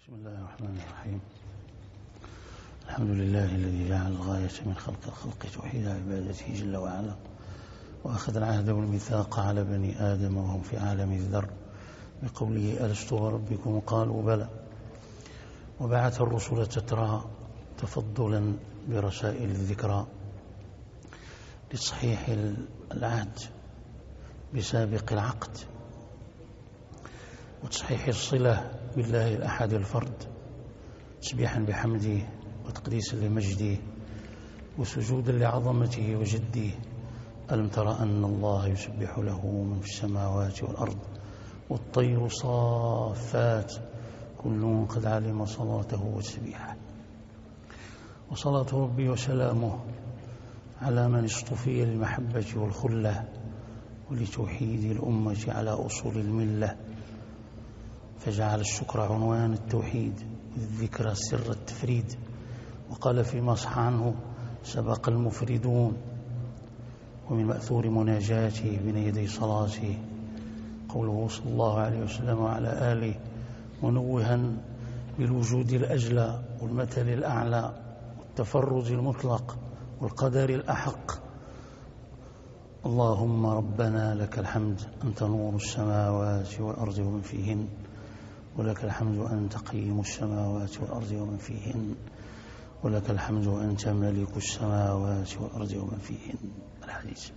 بسم الله الرحمن الرحيم. الحمد لله الذي جعل الغاية من خلق الخلق توحيد عبادته جل وعلا، وأخذ العهد والميثاق على بني آدم وهم في عالم الذر بقوله ألست بربكم قالوا بلى، وبعث الرسل تترى تفضلا برسائل الذكرى لتصحيح العهد بسابق العقد وتصحيح الصلة بالله الأحد الفرد، تسبيحا بحمده وتقديسا لمجده وسجودا لعظمته وجده. ألم تر أن الله يسبح له من في السماوات والأرض والطير صافات كل قد علم صلاته وتسبيحه. وصلاة ربي وسلامه على من اصطفي للمحبة والخلة ولتوحيد الأمة على أصول الملة، فجعل الشكر عنوان التوحيد والذكر سر التفريد. وقال فيما صح عنه سبق المفردون. ومن مأثور مناجاته بين يدي صلاته قوله صلى الله عليه وسلم وعلى آله منوها بالوجود الأجلى والمثل الأعلى والتفرد المطلق والقدر الأحق: اللهم ربنا لك الحمد أنت نور السماوات والأرض ومن فيهن، ولك الحمد أنت قيم السماوات والأرض ومن فيهن، ولك الحمد أنت ملك السماوات والأرض ومن فيهن. الحديث.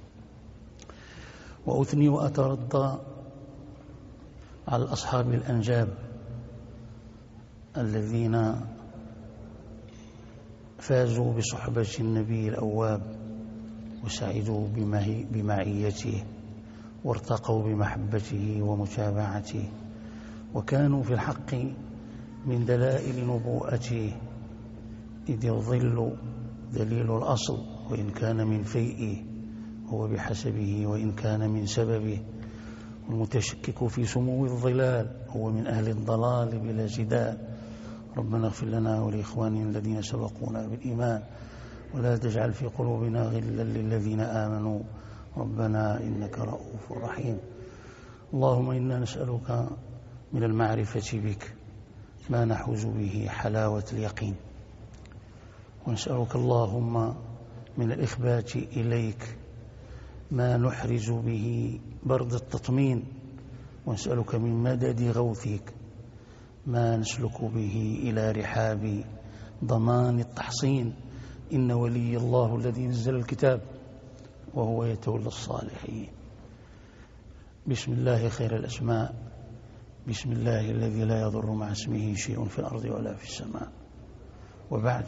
وأثني وأترضى على أصحاب الأنجاب الذين فازوا بصحبة النبي الأواب وسعدوا بمعيته وارتقوا بمحبته ومتابعته، وكانوا في الحق من دلائل نبوءته، إذ الظل دليل الأصل وإن كان من فيئه هو بحسبه وإن كان من سببه، والمتشكك في سمو الظلال هو من أهل الضلال بلا جدال. ربنا اغفر لنا ولإخواننا الذين سبقونا بالإيمان ولا تجعل في قلوبنا غلا للذين آمنوا ربنا إنك رؤوف رحيم. اللهم إنا نسألك من المعرفة بك ما نحوز به حلاوة اليقين، ونسألك اللهم من الإخبات إليك ما نحرز به برد التطمين، ونسألك من مدد غوثك ما نسلك به إلى رحاب ضمان التحصين. إن ولي الله الذي نزل الكتاب وهو يتولى الصالحين. بسم الله خير الأسماء، بسم الله الذي لا يضر مع اسمه شيء في الأرض ولا في السماء. وبعد،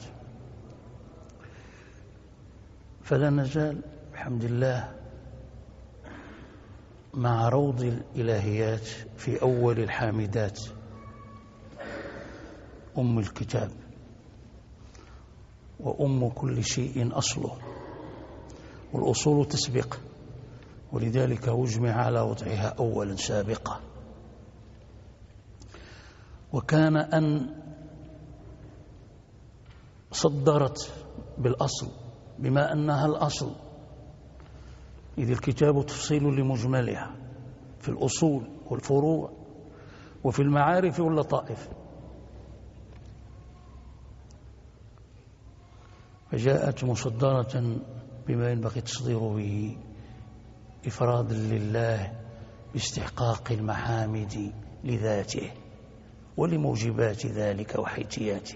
فلا نزال بحمد الله مع روض الإلهيات في أول الحامدات أم الكتاب، وأم كل شيء أصله، والأصول تسبق، ولذلك أجمع على وضعها أولا سابقة. وكان أن صدرت بالأصل بما أنها الأصل، إذ الكتاب تفصيل لمجملها في الأصول والفروع وفي المعارف واللطائف، فجاءت مصدرة بما ينبغي تصدير به إفرادا لله باستحقاق المحامد لذاته ولموجبات ذلك وحيثياته.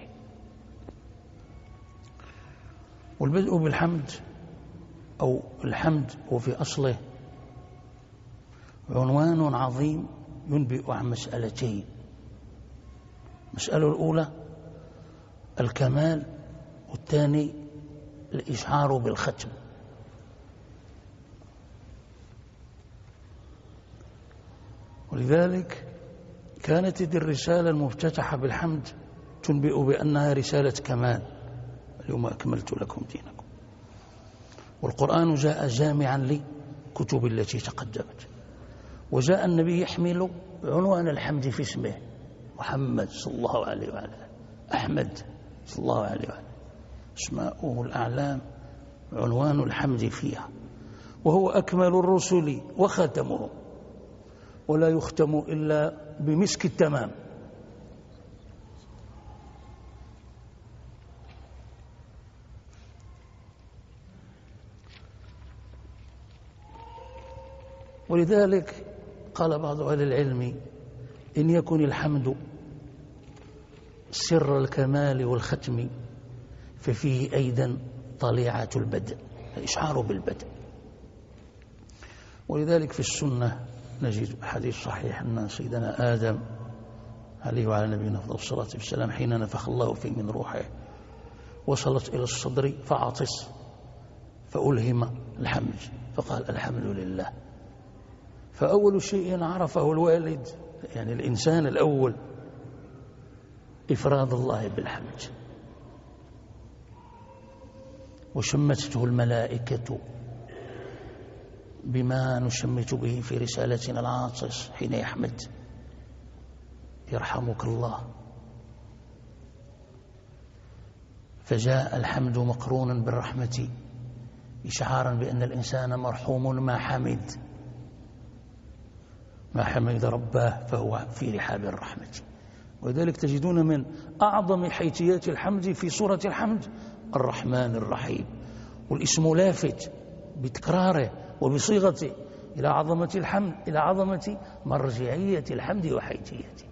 والبدء بالحمد أو الحمد هو في أصله عنوان عظيم ينبئ عن مسألتين: المسألة الأولى الكمال، والثاني الإشعار بالختم. ولذلك كانت الرسالة المفتتحة بالحمد تنبئ بأنها رسالة كمال: اليوم أكملت لكم دينكم. والقرآن جاء جامعا لكتب التي تقدمت، وجاء النبي يحمل عنوان الحمد في اسمه: محمد صلى الله عليه وعلى أحمد صلى الله عليه وعلى. اسماؤه الأعلام عنوان الحمد فيها، وهو أكمل الرسل وختمهم، ولا يختم إلا بمسك التمام. ولذلك قال بعض أهل العلم إن يكن الحمد سر الكمال والختم ففيه أيضا طليعة البدء، الإشعار بالبدء. ولذلك في السنة نجد حديث صحيح أن سيدنا آدم عليه وعلى نبينا أفضل الصلاة والسلام حين نفخ الله فيه من روحه وصلت إلى الصدر فعطس فألهم الحمد فقال الحمد لله. فأول شيء عرفه الوالد يعني الإنسان الأول إفراد الله بالحمد، وشمته الملائكة بما نشمت به في رسالتنا العاطس حين يحمد يرحمك الله. فجاء الحمد مقرونا بالرحمة إشعارا بأن الإنسان مرحوم ما حمد ربه فهو في رحاب الرحمة. ولذلك تجدون من أعظم حيثيات الحمد في سورة الحمد الرحمن الرحيم، والاسم لافت بتكراره وبصيغته إلى عظمة الحمد، إلى عظمة مرجعية الحمد وحيثيته.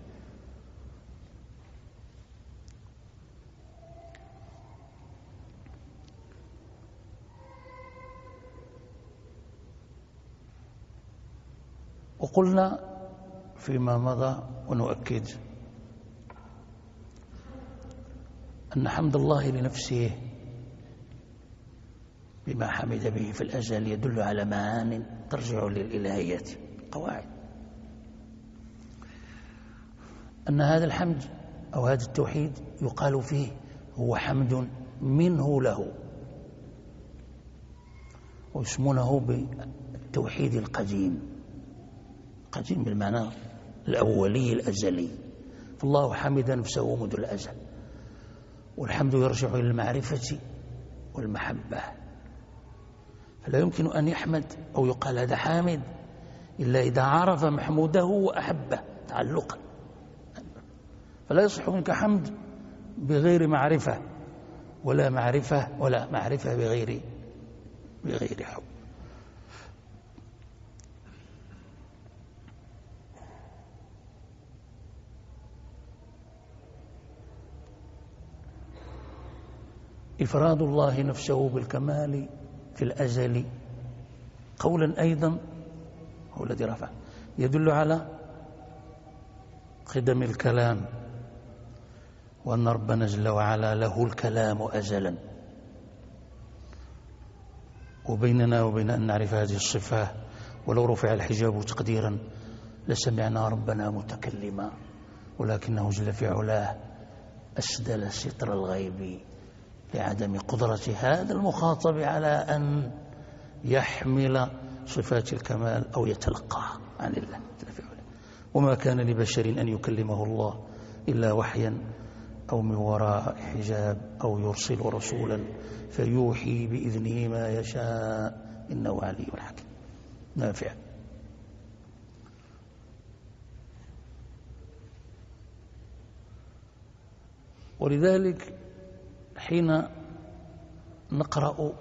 وقلنا فيما مضى ونؤكد أن حمد الله لنفسه بما حمد به في الأزل يدل على معان ترجع للإلهيات قواعد، أن هذا الحمد أو هذا التوحيد يقال فيه هو حمد منه له، ويسمونه بالتوحيد القديم، قديم بالمعنى الأولي الأزلي. فالله حمد نفسه منذ الأزل، والحمد يرجع إلى المعرفة والمحبة، فلا يمكن أن يحمد أو يقال هذا حامد إلا إذا عرف محموده وأحبه تعلقا. فلا يصح منك حمد بغير معرفة، ولا معرفة بغير حب. إفراد الله نفسه بالكمال في الأزل قولا أيضا هو الذي رفع يدل على قدم الكلام، وأن ربنا جل وعلا له الكلام أزلا، وبيننا وبين أن نعرف هذه الصفة ولو رفع الحجاب تقديرا لسمعنا ربنا متكلما، ولكنه جل في علاه أسدل ستر الغيب لعدم قدرة هذا المخاطب على أن يحمل صفات الكمال أو يتلقاها عن الله جل في علاه. وما كان لبشر أن يكلمه الله إلا وحيا أو من وراء حجاب أو يرسل رسولا فيوحي بإذنه ما يشاء إنه علي حكيم. نافع. ولذلك حين نقرأ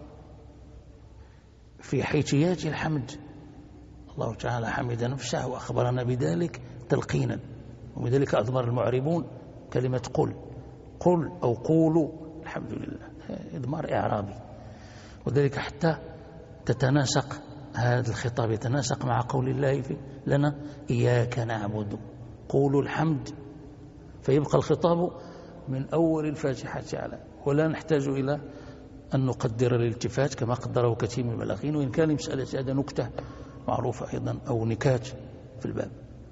في حيثيات الحمد الله تعالى حمد نفسه وأخبرنا بذلك تلقينا، وبذلك أضمر المعربون كلمة قل أو قولوا الحمد لله، إضمار إعرابي. وذلك حتى تتناسق هذا الخطاب يتناسق مع قول الله لنا إياك نعبد قولوا الحمد، فيبقى الخطاب من أول الفاتحة على، ولا نحتاج إلى أن نقدر الالتفات كما قدره كثير من البلاغين، وإن كان مسألة هذا نكتة معروفة أيضا أو نكات في الباب.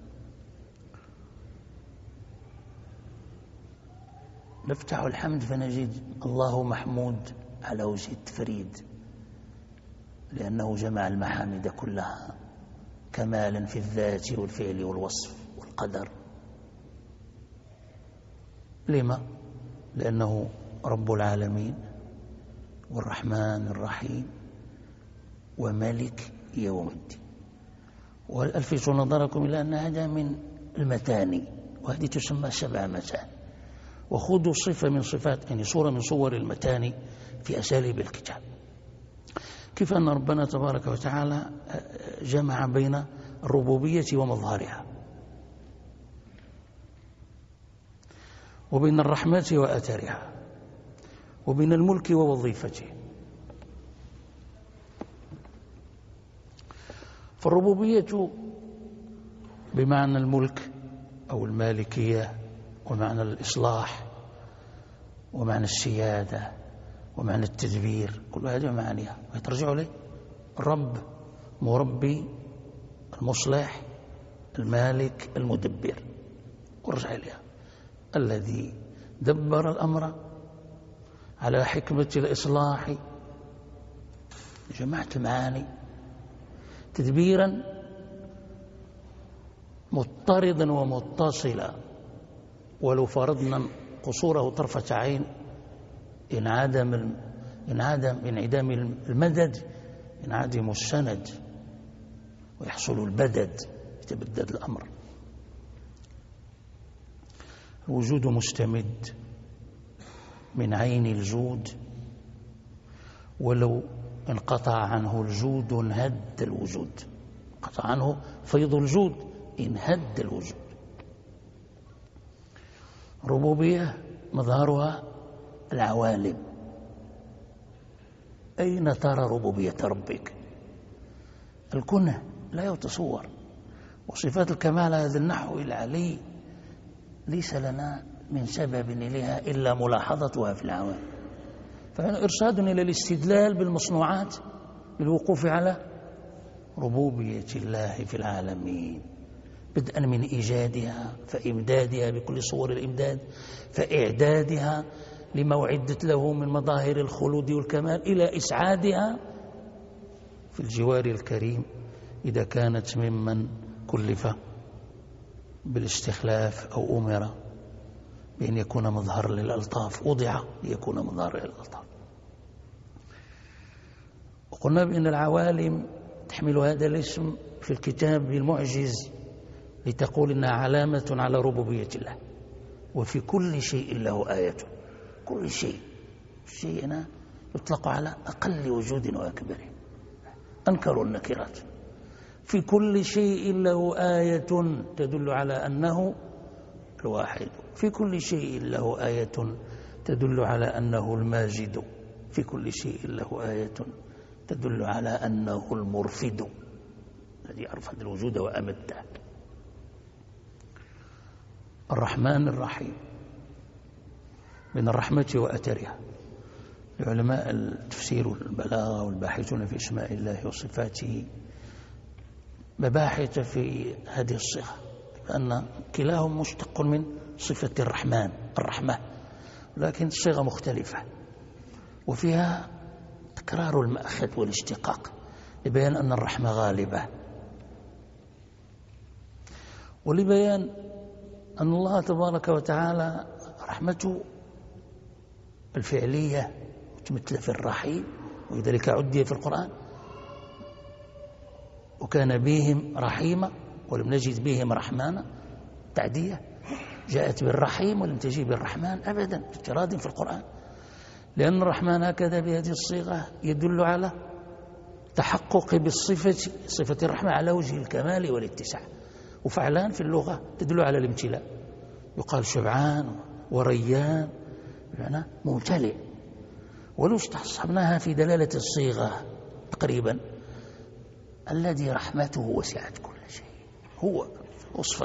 نفتح الحمد فنجد الله محمود على وجه التفريد، لأنه جمع المحامد كلها كمالا في الذات والفعل والوصف والقدر. لما؟ لأنه رب العالمين والرحمن الرحيم وملك يوم الدين. والألفت نظركم إلى أن هذا من المتاني، وهذه تسمى 7 متان، وخذوا صفة من صفات يعني صورة من صور المتاني في أساليب الكتاب. كيف أن ربنا تبارك وتعالى جمع بين الربوبية ومظهرها، وبين الرحمة وأثرها، وبين الملك ووظيفته. فالربوبية بمعنى الملك أو المالكية، ومعنى الإصلاح، ومعنى السيادة، ومعنى التدبير، كل هذه معانيها ويترجع لي الرب، مربي، المصلح، المالك، المدبر، ورجع إليها الذي دبر الأمر على حكمة الإصلاح. جمعت المعاني تدبيرا مضطردا ومتصلا، ولو فرضنا قصوره طرفة عين انعدام المدد ينعدم السند ويحصل البدد، يتبدد الأمر. الوجود مستمد من عين الجود، ولو انقطع عنه الجود انهد الوجود، انقطع عنه فيض الجود انهد الوجود. ربوبية مظهرها العوالم. أين ترى ربوبية ربك؟ الكنه لا يتصور. وصفات الكمال هذا النحو العلي ليس لنا من سبب إليها إلا ملاحظتها في العوالم، فهنا إرشاد إلى الاستدلال بالمصنوعات بالوقوف على ربوبية الله في العالمين، بدءا من إيجادها، فإمدادها بكل صور الإمداد، فإعدادها لما أعدت له من مظاهر الخلود والكمال، إلى إسعادها في الجوار الكريم إذا كانت ممن كلف بالاستخلاف أو أمر بأن يكون مظهر للألطاف، وضع ليكون مظهر للألطاف. وقلنا بأن العوالم تحمل هذا الاسم في الكتاب المعجز لتقول إنها علامة على ربوبية الله. وفي كل شيء له آية، كل شيء هنا يطلق على أقل وجود وأكبره، أنكروا النكرات. في كل شيء له آية تدل على أنه الواحد، في كل شيء له آية تدل على أنه الماجد، في كل شيء له آية تدل على أنه المرفد الذي أرفد الوجود وأمده. الرحمن الرحيم، من الرحمة وأثرها. علماء التفسير والبلاغة والباحثون في أسماء الله وصفاته مباحث في هذه الصيغة، لأن كلاهم مشتق من صفة الرحمن، الرحمة، لكن الصيغة مختلفة وفيها تكرار المأخذ والاشتقاق لبيان أن الرحمة غالبة، ولبيان أن الله تبارك وتعالى رحمته الفعلية متمثلة في الرحيم، ولذلك عدي في القرآن وكان بهم رحيما ولم نجد بهم رحمانا، تعدية جاءت بالرحيم ولم تجي بالرحمن أبدا، افتراض في القرآن، لأن الرحمن هكذا بهذه الصيغة يدل على تحقق بالصفة، صفة الرحمة على وجه الكمال والاتساع، وفعلان في اللغة تدل على الامتلاء، يقال شبعان وريان بمعنى ممتلئ. ولو استصحبناها في دلالة الصيغة تقريبا الذي رحمته وسعت كل شيء، هو وصفا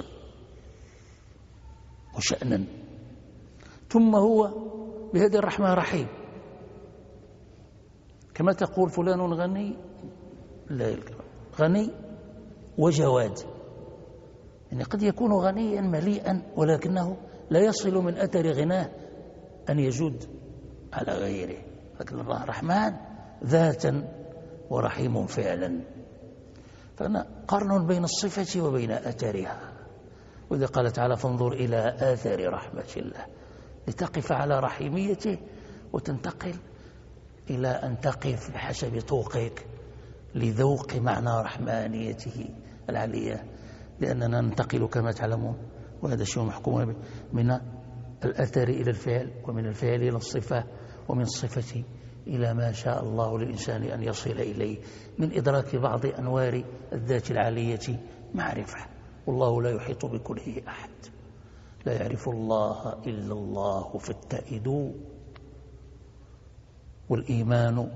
وشأنا، ثم هو بهذه الرحمة رحيم، كما تقول فلان غني، لا غني وجواد، يعني قد يكون غنيا مليئا ولكنه لا يصل من أثر غناه أن يجود على غيره، لكن الله رحمن ذاتا ورحيم فعلا، فأنا قرن بين الصفة وبين أثرها. وإذا قال تعالى فانظر إلى آثار رحمة الله، لتقف على رحيميته وتنتقل إلى أن تقف بحسب طوقك لذوق معنى رحمانيته العلية، لأننا ننتقل كما تعلمون، وهذا شيء محكوم به، من الأثر إلى الفعل، ومن الفعل إلى الصفة، ومن الصفة إلى ما شاء الله للإنسان أن يصل إليه من إدراك بعض أنوار الذات العالية معرفة، والله لا يحيط بكله أحد، لا يعرف الله إلا الله فاتئدوا. والإيمان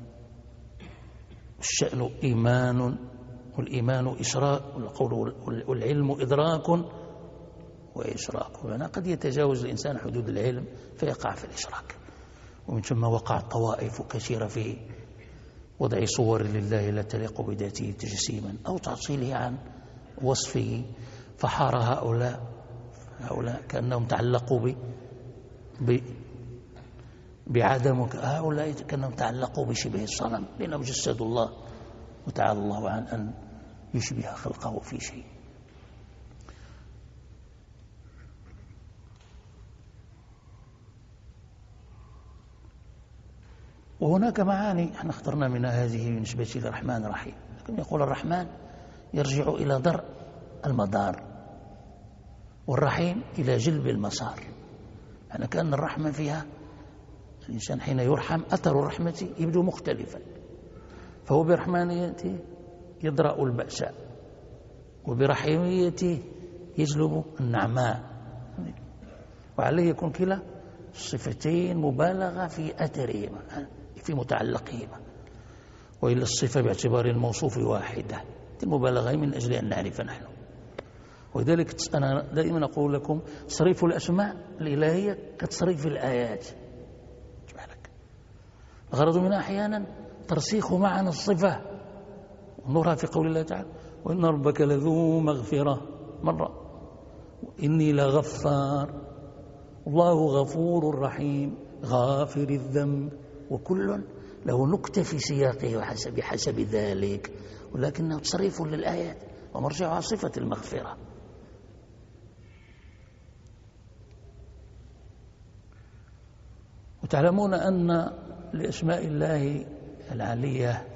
الشأن إيمان، والإيمان إشراك، والعلم إدراك وإشراك. لأن قد يتجاوز الإنسان حدود العلم فيقع في الإشراك، ومن ثم وقعت طوائف كثيرة في وضع صور لله لا تليق بذاته تجسيما أو تعطيله عن وصفه، فحار هؤلاء كأنهم تعلقوا بعدم، هؤلاء كأنهم تعلقوا بشبه الصنم لأنهم جسدوا الله، وتعالى الله عن أن يشبه خلقه في شيء. وهناك معاني احنا اخترنا منها هذه بالنسبة للرحمن الرحيم، لكن يقول الرحمن يرجع إلى درء المدار، والرحيم إلى جلب المسار. يعني كأن الرحمة فيها الإنسان حين يرحم أثر الرحمة يبدو مختلفا، فهو برحمانيته يدرأ البأساء، وبرحيميته يجلب النعماء، وعليه يكون كلا الصفتين مبالغة في أثرهما في متعلقهما، وإلا الصفة باعتبار الموصوف واحدة، المبالغة من أجل أن نعرف نحن. ولذلك أنا دائما أقول لكم تصريف الأسماء الإلهية كتصريف الآيات، الغرض منها أحيانا ترسيخ معنى الصفة، ونورها في قول الله تعالى وإن ربك لذو مغفرة مرة، إني لغفار، الله غفور رحيم غافر الذنب، وكل له نكتة في سياقه بحسب ذلك، ولكنه تصريف للآيات ومرجعها صفة المغفرة. وتعلمون أن لأسماء الله العلية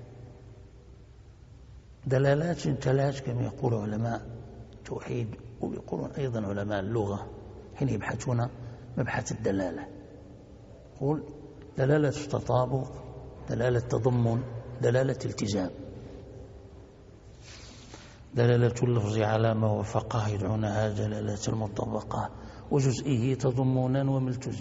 دلالات ثلاث كما يقول علماء التوحيد، ويقولون أيضا علماء اللغة حين يبحثون مبحث الدلالة، يقول دلالة التطابق، دلالة تضمن، دلالة التزام. دلالة اللفظ على ما وفقه يدعونها دلالة المطابقة، وجزئه تضمنا وملتزم.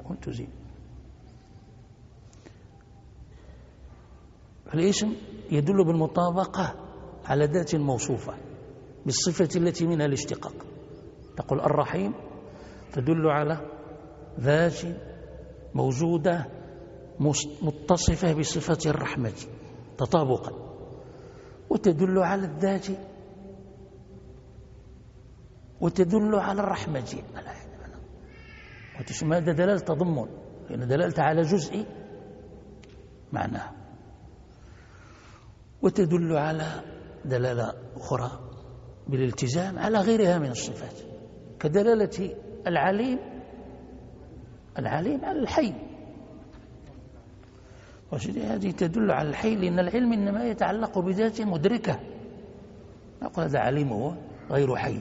الاسم يدل بالمطابقة على ذات موصوفة بالصفة التي منها الاشتقاق. تقول الرحيم تدل على ذات موجودة متصفة بصفة الرحمة تطابقا، وتدل على الذات وتدل على الرحمة، وتسمى دلالة تضمن، لأن دلالة على جزء معناه، وتدل على دلالة أخرى بالالتزام على غيرها من الصفات، كدلالة العليم على الحي، هذه تدل على الحي، لأن العلم إنما يتعلق بذات مدركة، نقول هذا عليم هو غير حي.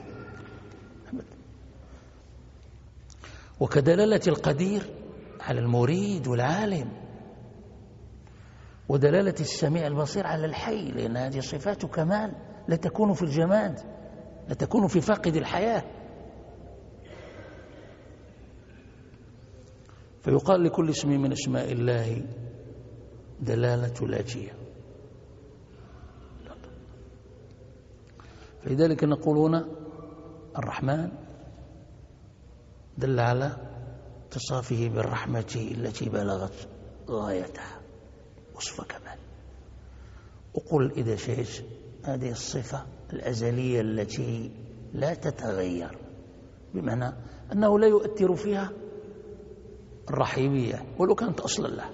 وكدلالة القدير على المريد والعالم، ودلالة السميع البصير على الحي، لأن هذه صفات كمال لا تكون في الجماد، لا تكون في فاقد الحياة. فيقال لكل اسم من اسماء الله دلالة لاجية. فلذلك نقولون الرحمن دل على اتصافه بالرحمة التي بلغت غايتها وصف كمال. وقل إذا شئت هذه الصفة الأزلية التي لا تتغير، بمعنى أنه لا يؤثر فيها الرحيمية ولو كانت أصلا له.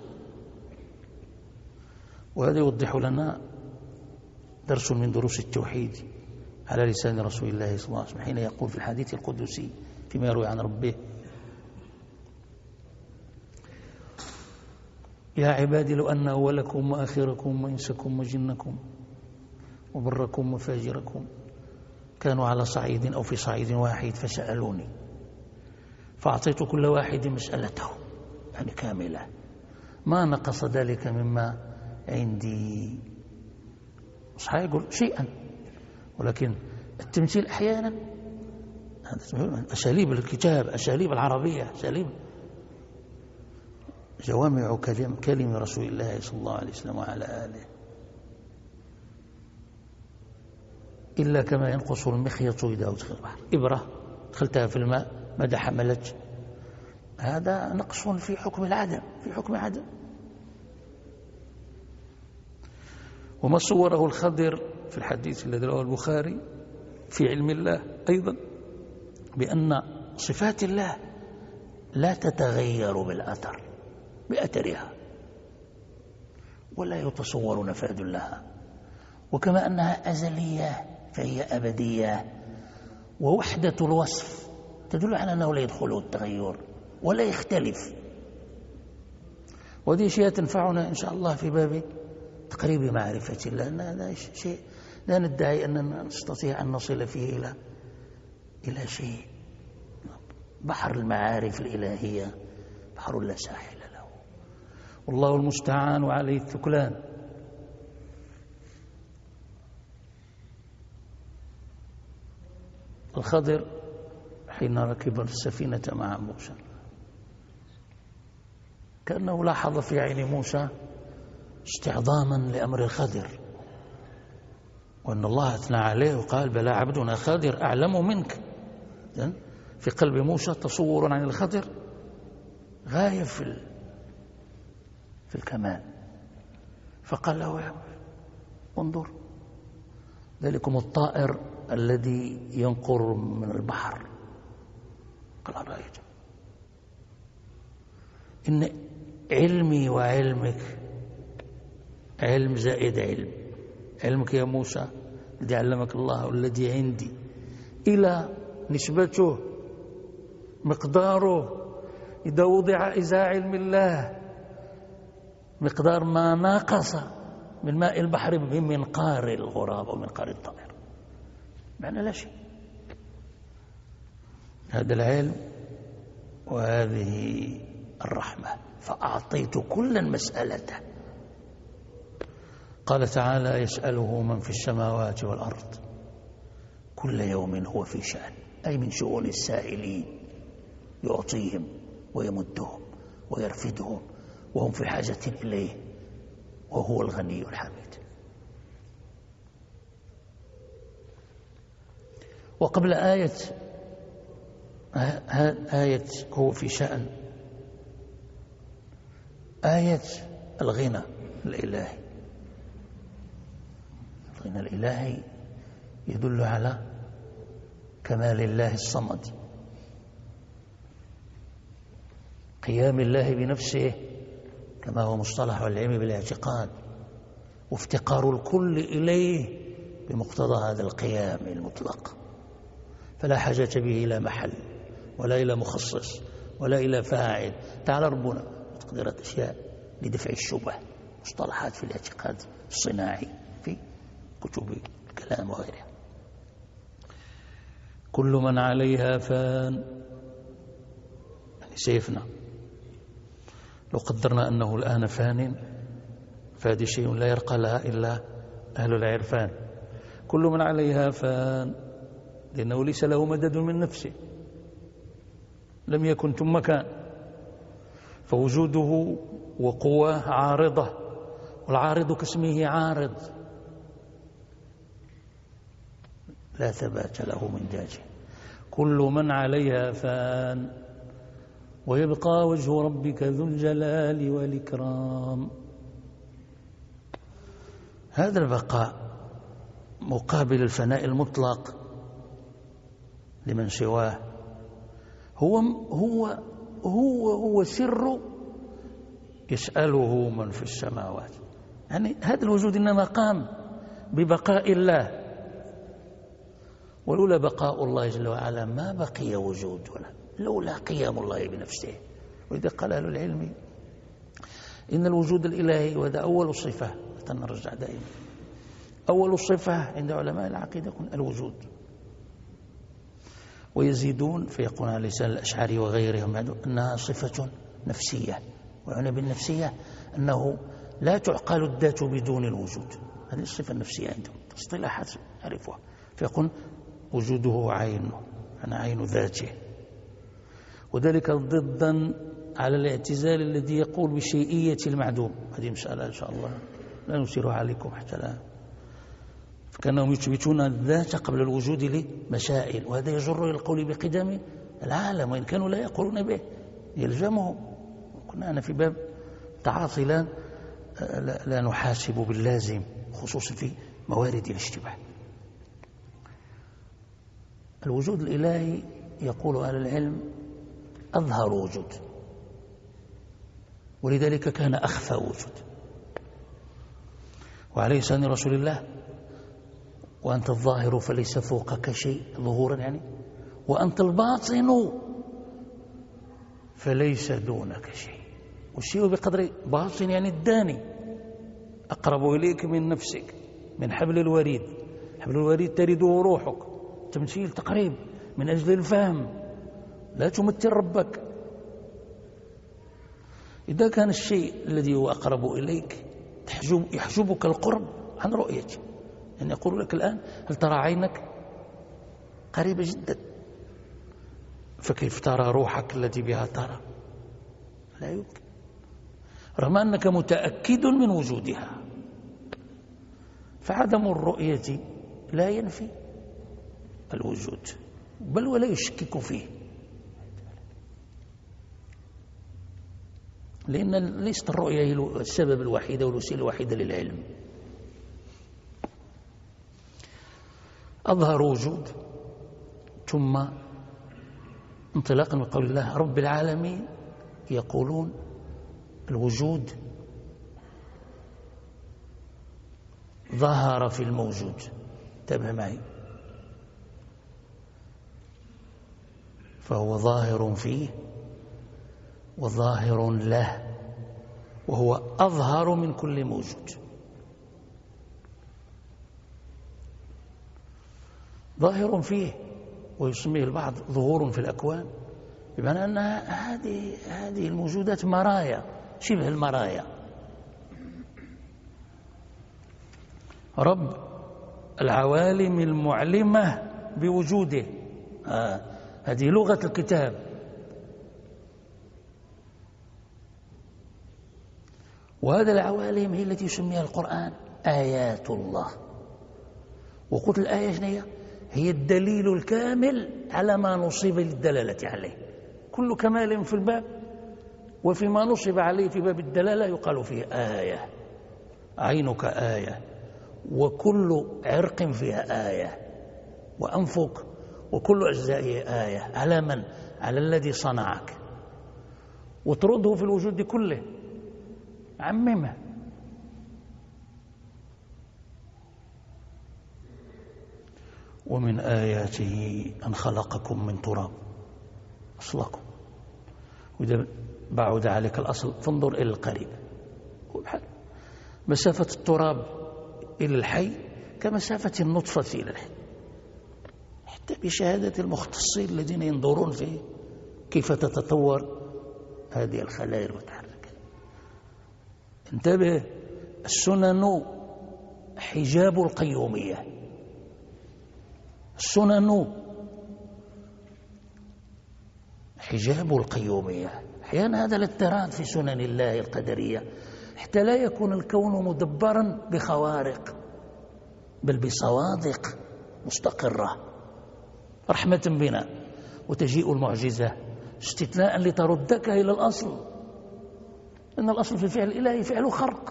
وهذا يوضح لنا درس من دروس التوحيد على لسان رسول الله صلى الله عليه وسلم حين يقول في الحديث القدسي فيما يروي عن ربه: يا عبادي لو أن أولكم وآخركم وإنسكم وجنكم وبركم وفاجركم كانوا على صعيد أو في صعيد واحد فسألوني فأعطيت كل واحد مسألته، يعني كاملة، ما نقص ذلك مما عندي. صحيح يقول شيئا، ولكن التمثيل أحيانا أساليب الكتاب، أساليب العربية، أساليب جوامع كلم رسول الله صلى الله عليه وسلم وعلى آله. إلا كما ينقص المخيط إذا أدخل البحر، إبرة دخلتها في الماء ماذا حملت؟ هذا نقص في حكم العدم، في حكم عدم. وما صوره الخضر في الحديث الذي رواه البخاري في علم الله أيضا، بأن صفات الله لا تتغير بالأثر، بأثرها، ولا يتصور نفاذ لها، وكما أنها أزلية فهي أبدية، ووحدة الوصف تدل على أنه لا يدخله التغير ولا يختلف. وهذه أشياء تنفعنا إن شاء الله في باب تقريب معرفة الله، أن هذا شيء لا ندعي أننا نستطيع أن نصل فيه إلى شيء. بحر المعارف الإلهية بحر لا ساحل له، والله المستعان وعليه التكلان. الخضر حين ركب السفينة مع موسى كأنه لاحظ في عين موسى استعظاما لأمر الخضر، وأن الله أثنى عليه وقال بلى عبدنا خضر أعلم منك. في قلب موسى تصور عن الخضر غاية في الكمال، فقال له انظر ذلكم الطائر الذي ينقر من البحر. قال رأيت إن علمي وعلمك علم زائد علم، علمك يا موسى الذي علمك الله والذي عندي إلى نسبته مقداره إذا وضع إزاء علم الله مقدار ما ناقص من ماء البحر بمنقار الغراب أو منقار الطائر، معنى لا شيء. هذا العلم وهذه الرحمة، فأعطيت كلا مسألته. قال تعالى يسأله من في السماوات والأرض كل يوم هو في شأن، أي من شؤون السائلين يعطيهم ويمدهم ويرفدهم وهم في حاجة إليه، وهو الغني الحميد. وقبل آية هو في شأن آية الغنى الإلهي. الغنى الإلهي يدل على كمال الله الصمد، قيام الله بنفسه كما هو مصطلح العلم بالاعتقاد، وافتقار الكل إليه بمقتضى هذا القيام المطلق، فلا حاجة به إلى محل ولا إلى مخصص ولا إلى فاعل. تعالى ربنا وتقديرات أشياء لدفع الشبه، مصطلحات في الاعتقاد الصناعي في كتب الكلام وغيرها. كل من عليها فان، يعني سيفنى. لو قدرنا أنه الآن فان فهذا شيء لا يرقى لها إلا أهل العرفان. كل من عليها فان، لأنه ليس له مدد من نفسه، لم يكن ثم كان، فوجوده وقواه عارضة، والعارض كاسمه عارض لا ثبات له من داجه. كل من عليها فان ويبقى وجه ربك ذو الجلال والإكرام. هذا البقاء مقابل الفناء المطلق لمن سواه هو سر يسأله من في السماوات. يعني هذا الوجود إنما قام ببقاء الله، ولولا بقاء الله جل وعلا ما بقي وجود، ولا لولا قيام الله بنفسه. وإذا قال أهل العلم إن الوجود الإلهي، وهذا أول صفة نرجع دائما، أول صفة عند علماء العقيدة يكون الوجود، ويزيدون فيقولون على لسان الأشعري وغيرهم أنها صفة نفسية، ويعني بالنفسية أنه لا تعقل الذات بدون الوجود. هذه الصفة النفسية عندهم اصطلاحات عرفوها، فيقول وجوده عينه، أنا عين ذاته، وذلك ضدا على الاعتزال الذي يقول بشيئية المعدوم. هذه مسألة إن شاء الله لا نثيرها عليكم حتى الآن. فكانهم يثبتون الذات قبل الوجود لمسائل، وهذا يجر إلى القول بقدم العالم، وإن كانوا لا يقولون به يلزمهم. كنا أنا في باب تعاطي لا نحاسب باللازم، خصوصا في موارد الاشتباه. الوجود الإلهي يقول أهل العلم أظهر وجود، ولذلك كان أخفى وجود. وعليه لسان رسول الله: وأنت الظاهر فليس فوقك شيء، ظهورا يعني، وأنت الباطن فليس دونك شيء. والشيء بقدر باطن يعني الداني، أقرب إليك من نفسك من حبل الوريد. حبل الوريد ترده روحك، تمثيل تقريب من أجل الفهم، لا تمثل ربك. إذا كان الشيء الذي هو أقرب إليك يحجبك القرب عن رؤيته، يعني يقول لك الآن: هل ترى عينك؟ قريبة جدا، فكيف ترى روحك التي بها ترى؟ لا يمكن، رغم أنك متأكد من وجودها. فعدم الرؤية لا ينفي الوجود، بل ولا يشكك فيه، لأن ليست الرؤية هي السبب الوحيد والوسيلة الوحيدة للعلم. أظهر وجود، ثم انطلاقا من قول الله رب العالمين يقولون الوجود ظهر في الموجود. انتبه معي، فهو ظاهر فيه وظاهر له، وهو أظهر من كل موجود. ظاهر فيه، ويسميه البعض ظهور في الأكوان، بمعنى أن هذه الموجودات مرايا، شبه المرايا. رب العوالم المعلمة بوجوده، هذه لغة الكتاب. وهذا العوالم هي التي يسميها القرآن آيات الله. وقلت الآية شنو هي؟ الدليل الكامل على ما نصب للدلالة عليه. كل كمال في الباب وفيما نصب عليه في باب الدلالة يقال فيه آية. عينك آية، وكل عرق فيها آية، وأنفك وكل أجزائه آية. على من؟ على الذي صنعك، وترده في الوجود كله، عممه. ومن آياته أن خلقكم من تراب، أصلكم، وإذا بعد عليك الأصل فانظر إلى القريب. مسافة التراب إلى الحي كمسافة النطفة إلى الحي، حتى بشهادة المختصين الذين ينظرون في كيف تتطور هذه الخلايا المتحركة. انتبه، السنن حجاب القيومية، السنن حجاب القيومية. أحيانا هذا الاضطراد في سنن الله القدرية حتى لا يكون الكون مدبرا بخوارق، بل بصوادق مستقرة رحمة بنا. وتجيء المعجزة استثناء لتردك إلى الأصل، إن الأصل في الفعل الإلهي فعل خرق.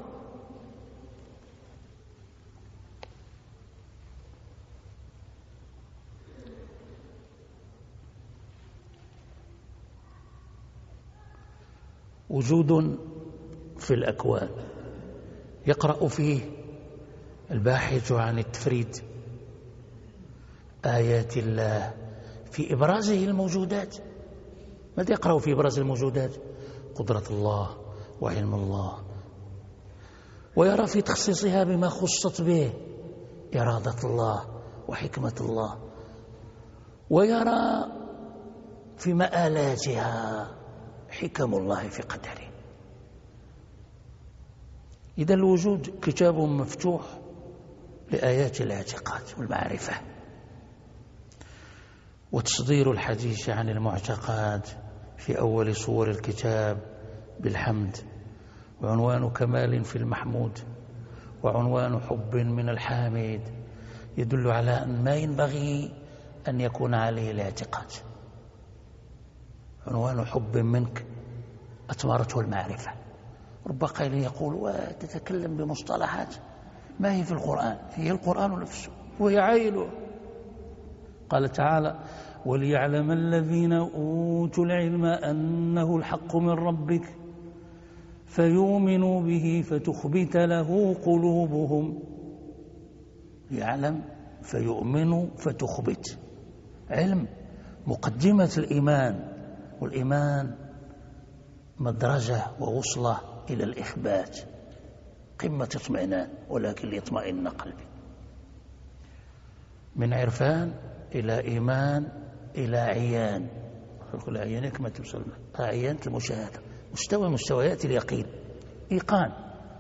وجود في الأكوان يقرأ فيه الباحث عن التفريد آيات الله في إبرازه الموجودات. ماذا يقرأ في إبراز الموجودات؟ قدرة الله وعلم الله، ويرى في تخصيصها بما خصت به إرادة الله وحكمة الله، ويرى في مآلاتها حكم الله في قدره. إذا الوجود كتاب مفتوح لآيات الاعتقاد والمعرفة. وتصدير الحديث عن المعتقد في أول صور الكتاب بالحمد، وعنوان كمال في المحمود، وعنوان حب من الحامد، يدل على أن ما ينبغي أن يكون عليه الاعتقاد. عنوان حب منك أثمرته المعرفة. رب قائل يقول وتتكلم بمصطلحات ما هي في القرآن، هي القرآن نفسه وهي عينه. قال تعالى وليعلم الذين أوتوا العلم أنه الحق من ربك فيؤمنوا به فتخبت له قلوبهم. يعلم فيؤمنوا فتخبت، علم مقدمة الإيمان، والإيمان مدرجة ووصلة إلى الإخبات، قمة اطمئنان، ولكن ليطمئن قلبي. من عرفان إلى إيمان إلى عيان، كل عيان كما توصل عيان المشاهدة، مستوى مستويات اليقين، إيقان.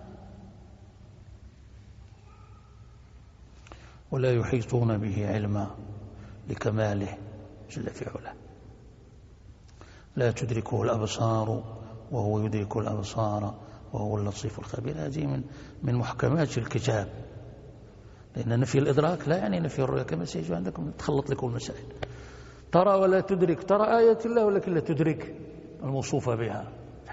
ولا يحيطون به علما لكماله جل في علاه. لا تدركه الأبصار وهو يدرك الأبصار وهو اللطيف الخبير. هذه من محكمات الكتاب، لأن نفي الإدراك لا يعني نفي الرؤية كما سيجي عندكم تخلط لكم المسائل. ترى ولا تدرك، ترى آية الله ولكن لا تدرك الموصوف بها.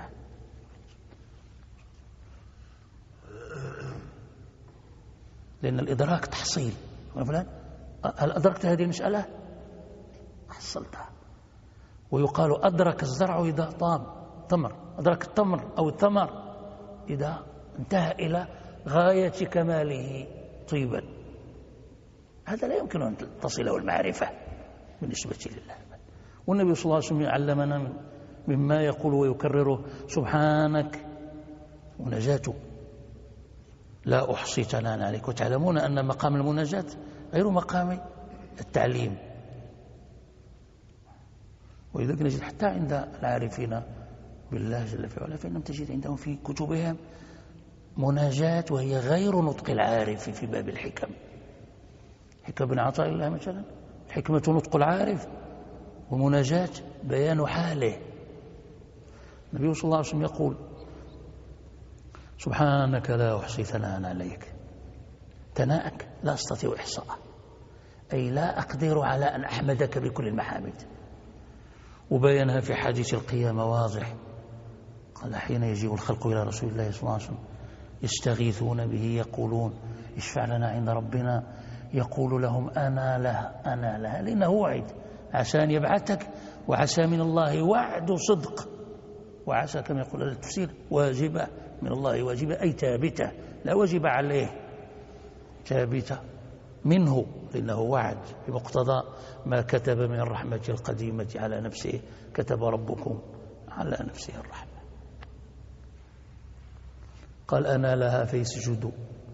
لأن الإدراك تحصيل. فلان هل أدركت هذه المسألة؟ حصلتها. ويقال أدرك الزرع إذا طاب تمر، أدرك التمر أو الثمر إذا انتهى إلى غاية كماله طيبا. هذا لا يمكن أن تصله المعرفة بالنسبة لله. والنبي صلى الله عليه وسلم علمنا مما يقول ويكرره سبحانك ونجاته لا أحصي ثناء عليك. وتعلمون أن مقام المناجاة غير مقام التعليم. ولذلك نجد حتى عند العارفين بالله جل في علاه فإنهم تجد عندهم في كتبهم مناجاة وهي غير نطق العارف في باب الحكم. حكم بن عطاء الله مثلا، الحكمة نطق العارف، ومناجاة بيان حاله. النبي صلى الله عليه وسلم يقول سبحانك لا أحصي ثناء عليك. ثناءك لا أستطيع إحصاءه، أي لا أقدر على أن أحمدك بكل المحامد. وبينها في حديث القيامة واضح، قال حين يجيء الخلق إلى رسول الله صلى الله عليه وسلم يستغيثون به يقولون اشفع لنا عند ربنا، يقول لهم أنا لها أنا لها، لأنه وعد عسى أن يبعثك، وعسى من الله وعد صدق، وعسى كما يقول التفسير واجبة من الله، واجبة أي ثابتة، لا واجب عليه، ثابتة منه، لأنه وعد بمقتضى ما كتب من الرحمة القديمة على نفسه، كتب ربكم على نفسه الرحمة. قال أنا لها فيسجد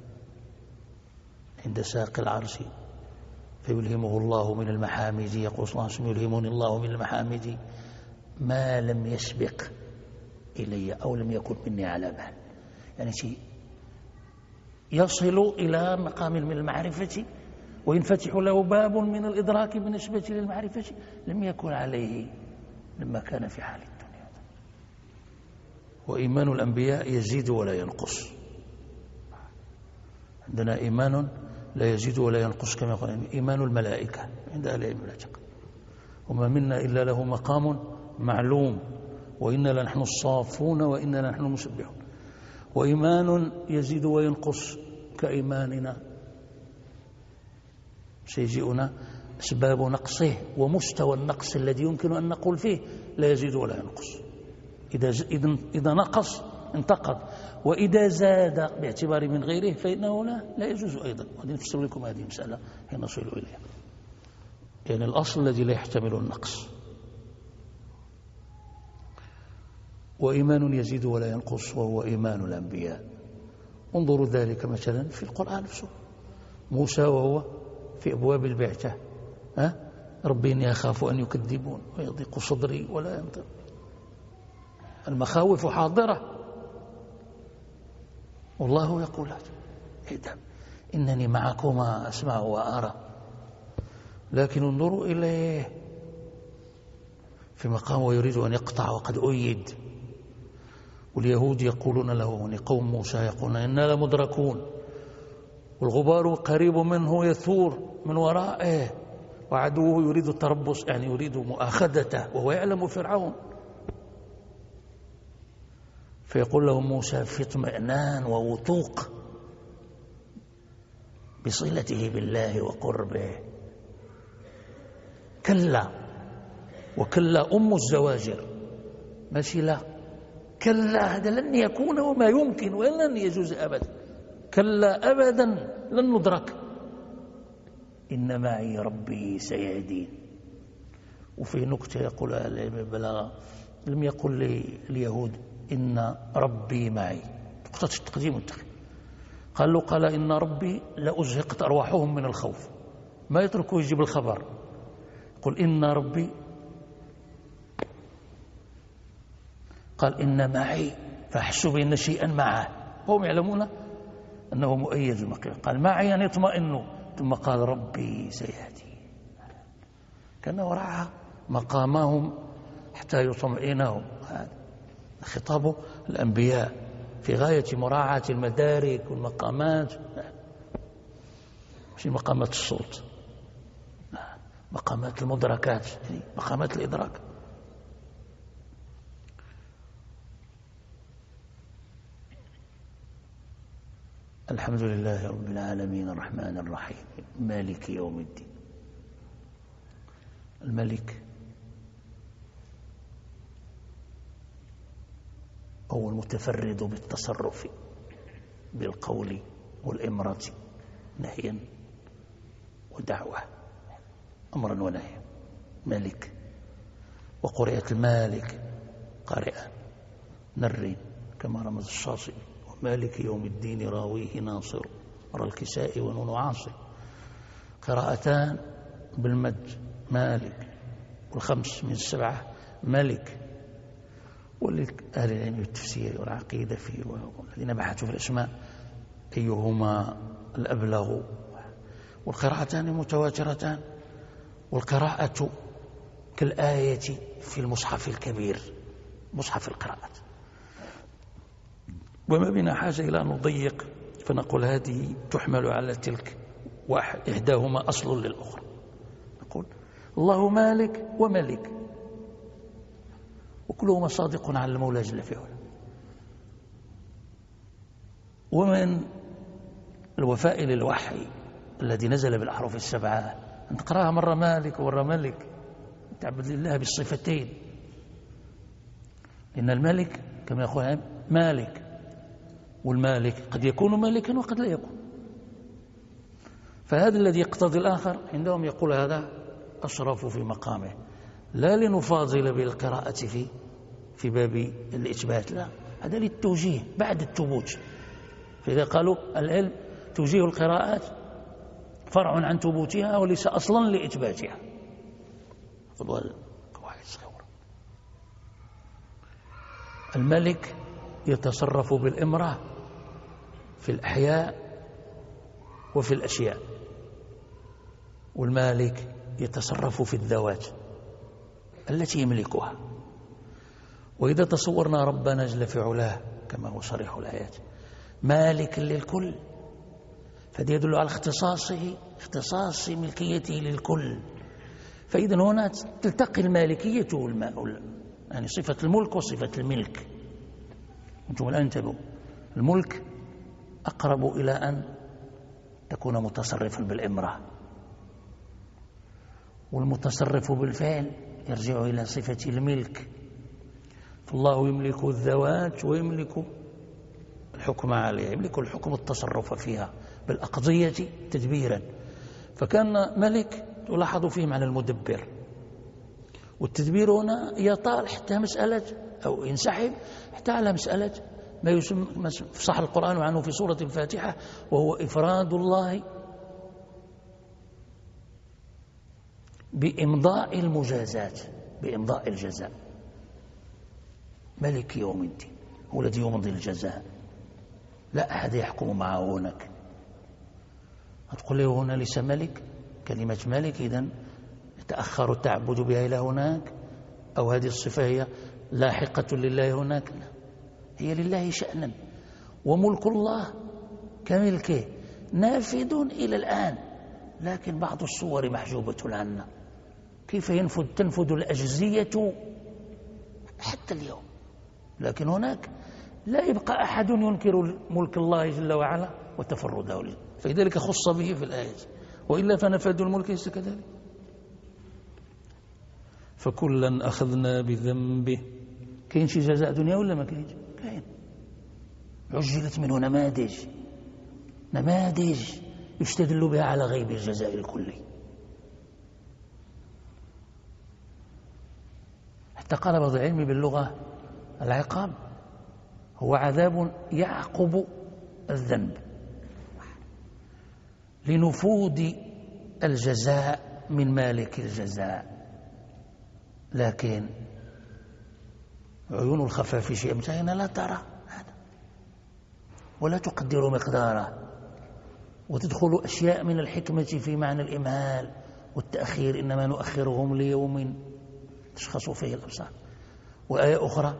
عند ساق العرش فيلهمه الله من المحامد. يقول صلى الله عليه وسلم يلهمني الله من المحامد ما لم يسبق إلي أو لم يكن مني على بال، يعني شيء يصل إلى مقام من المعرفة وينفتح له باب من الإدراك بالنسبة للمعرفة لم يكن عليه لما كان في حال الدنيا. وإيمان الأنبياء يزيد ولا ينقص. عندنا إيمان لا يزيد ولا ينقص كما يقول إيمان الملائكة عند أهل العلم لا شك. وما منا إلا له مقام معلوم، وإنا لنحن الصافون وإنا لنحن المسبحون. وإيمان يزيد وينقص كإيماننا، سيجيئنا أسباب نقصه ومستوى النقص الذي يمكن أن نقول فيه لا يزيد ولا ينقص. إذا نقص انتقض، وإذا زاد باعتبار من غيره فإنه لا يجوز أيضا. وهذه نفسر لكم هذه المسألة حين نصل إليها. يعني الأصل الذي لا يحتمل النقص. وإيمان يزيد ولا ينقص وهو إيمان الأنبياء. انظروا ذلك مثلا في القرآن نفسه، موسى وهو في أبواب البعثة ربي إني أخاف أن يكذبون ويضيق صدري ولا ينطق. المخاوف حاضرة، والله يقول اذهب إنني معكما أسمع وأرى. لكن انظروا إليه في مقام ويريد أن يقطع وقد أيد. واليهود يقولون له، قوم موسى يقولون إنا لمدركون، والغبار قريب منه يثور من ورائه، وعدوه يريد التربص، يعني يريد مؤاخذته، وهو يعلم فرعون. فيقول لهم موسى في اطمئنان ووثوق بصلته بالله وقربه: كلا، وكلا أم الزواجر، ماشي لا، كلا، هذا لن يكون وما يمكن ولن يجوز أبدا، كلا أبدا لن ندرك، إن معي ربي سيهدين. وفي نكتة يقول أهل العلم البلاغة: لم يقل اليهود إن ربي معي، نقطة التقديم والتأخير، قال إن ربي لأزهقت أرواحهم من الخوف، ما يتركوا يجيب الخبر، قل إن ربي، قال إن معي، فأحسوا بأن شيئا معه، هم يعلمون أنه مؤيد المقيم، قال معي أن يطمئنوا، ثم قال ربي سيهدي، كان وراءها مقامهم حتى يطمئنهم. هذا خطاب الأنبياء في غاية مراعاة المدارك والمقامات، مش مقامات الصوت، مقامات المدركات، مقامات الإدراك. الحمد لله رب العالمين الرحمن الرحيم مالك يوم الدين. الملك هو المتفرد بالتصرف بالقول والإمرة، نهيا ودعوة، أمرا ونهيا، ملك. وقرئت المالك قارئا نر كما رمز الشاطبي: ومالك يوم الدين راويه ناصر، رى الكساء ونون عاصر. قراءتان بالمد مالك، والخمس من السبعة ملك. ولأهل العلم بالتفسير والعقيدة فيه والذين بحثوا في الأسماء أيهما الأبلغ. والقراءتان متواترتان، والقراءة كالآية في المصحف الكبير، مصحف القراءات. وما بنا حاجة إلى أن نضيق فنقول هذه تحمل على تلك، إحداهما أصل للأخرى. نقول الله مالك وملك، وكلهما صادق على المولى جل في علاه. ومن الوفاء للوحي الذي نزل بالأحرف السبعة أن تقرأها مرة مالك ومرة ملك، تعبد لله بالصفتين، لأن الملك كما يقول مالك، والمالك قد يكون مالكا وقد لا يكون. فهذا الذي يقتضي الآخر عندهم يقول هذا أشرف في مقامه، لا لنفاضل بالقراءة في باب الإثبات، لا، هذا للتوجيه بعد الثبوت. فإذا قالوا العلم توجيه القراءات فرع عن ثبوتها وليس أصلا لإثباتها. الملك يتصرف بالإمرة في الأحياء وفي الأشياء، والمالك يتصرف في الذوات التي يملكها. وإذا تصورنا ربنا جل في علاه كما هو صريح الآيات مالك للكل، فهذا يدل على اختصاص ملكيته للكل. فإذا هنا تلتقي المالكية يعني صفة الملك وصفة الملك. أنتم الآن انتبهوا، الملك أقرب إلى أن تكون متصرفا بالإمرة، والمتصرف بالفعل يرجع إلى صفة الملك. فالله يملك الذوات ويملك الحكم عليها، يملك الحكم التصرف فيها بالأقضية تدبيرا. فكان ملك تلاحظ فيه معنى المدبر، والتدبير هنا يطال حتى مسألة أو ينسحب حتى على مسألة ما يسمى في صح القرآن عنه في سورة الفاتحة، وهو إفراد الله بإمضاء المجازات، بإمضاء الجزاء. ملك يوم الدين هو الذي يمضي الجزاء، لا أحد يحكم معه هناك. هتقول له هنا ليس ملك، كلمة ملك إذن يتأخر التعبد بها إلى هناك، أو هذه الصفة هي لاحقة لله هناك؟ لا، هي لله شأنا، وملك الله كملكه نافذ إلى الآن، لكن بعض الصور محجوبة عنا. كيف تنفذ الأجزية حتى اليوم، لكن هناك لا يبقى أحد ينكر ملك الله جل وعلا وتفرده له، فلذلك خص به في الآية، وإلا فنفذ الملك ليس كذلك. فكلا أخذنا بذنبه. كاين شي جزاء دنيا ولا ما كاينش؟ كاين. عجلت منه نماذج يستدل بها على غيب الجزاء الكلي. حتى قال بعض العلم باللغة العقاب هو عذاب يعقب الذنب لنفوذ الجزاء من مالك الجزاء، لكن عيون الخفافيش أمثالنا لا ترى هذا ولا تقدر مقداره، وتدخل أشياء من الحكمة في معنى الإمهال والتأخير، إنما نؤخرهم ليوم تشخص فيه الأبصار. وآية أخرى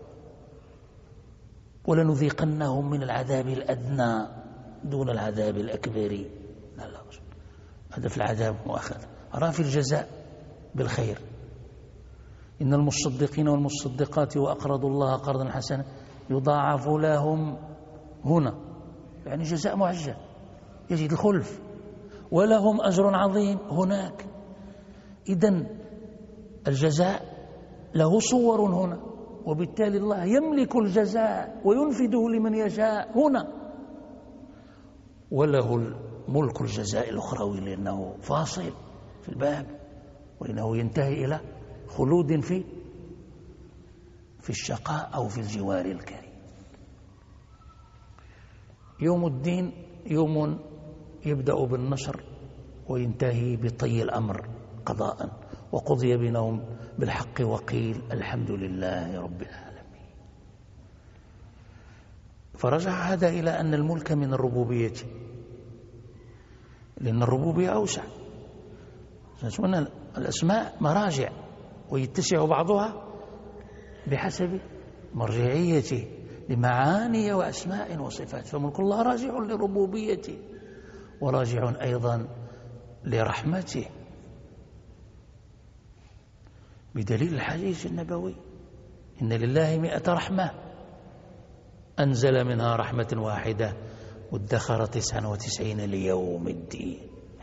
ولنذيقنهم من العذاب الأدنى دون العذاب الأكبر. لا هذا في العذاب مؤخر، أرى في الجزاء بالخير. إن المصدقين والمصدقات وأقرضوا الله قرضا حسنا يضاعف لهم هنا، يعني جزاء معجل يجد الخلف، ولهم أجر عظيم هناك. إذن الجزاء له صور هنا، وبالتالي الله يملك الجزاء وينفذه لمن يشاء هنا، وله ملك الجزاء الأخروي لأنه فاصل في الباب، وإنه ينتهي إلى خلود في الشقاء أو في الجوار الكريم. يوم الدين يوم يبدأ بالنصر وينتهي بطي الأمر قضاء، وقضي بينهم بالحق وقيل الحمد لله رب العالمين. فرجع هذا إلى أن الملك من الربوبية، لأن الربوبية أوسع. الأسماء مراجع ويتسع بعضها بحسب مرجعيته لمعاني وأسماء وصفات، فملك الله راجع لربوبيته وراجع أيضا لرحمته، بدليل الحديث النبوي إن لله 100 رحمة أنزل منها رحمة واحدة وادخر 99 ليوم الدين.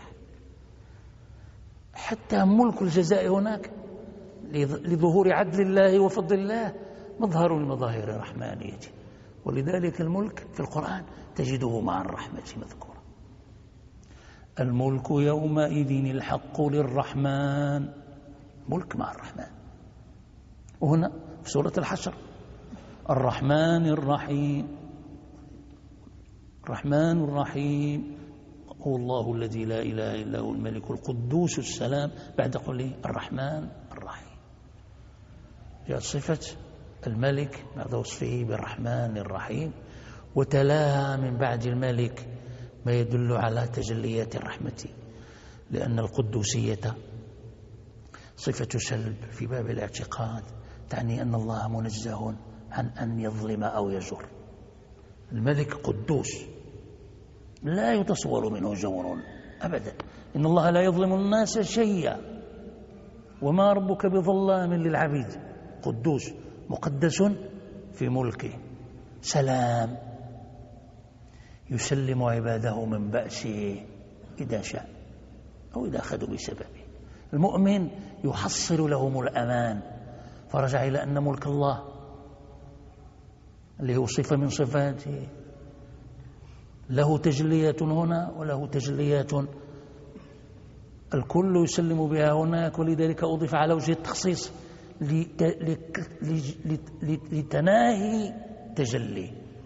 حتى ملك الجزاء هناك لظهور عدل الله وفضل الله مظهر من مظاهر الرحمانية، ولذلك الملك في القرآن تجده مع الرحمة مذكورا. الملك يومئذ الحق للرحمن، ملك مع الرحمن. وهنا في سورة الحشر الرحمن الرحيم، الرحمن الرحيم هو الله الذي لا إله إلا هو الملك القدوس السلام، بعد قوله الرحمن الرحيم جاءت صفة الملك بعد وصفه بالرحمن الرحيم، وتلاها من بعد الملك ما يدل على تجليات الرحمة، لأن القدوسية صفة سلب في باب الاعتقاد، تعني أن الله منزه عن أن يظلم أو يجر. الملك قدوس لا يتصور منه جور أبدا، إن الله لا يظلم الناس شيئا وما ربك بظلام للعبيد. قدوس مقدس في ملكه، سلام يسلم عباده من بأسه إذا شاء أو إذا أخذوا بسببه. المؤمن يحصل لهم الأمان، فرجع إلى أن ملك الله اللي هو صفة من صفاته له تجليات هنا وله تجليات الكل يسلم بها هناك، ولذلك أضيف على وجه التخصيص لتناهي تجلي.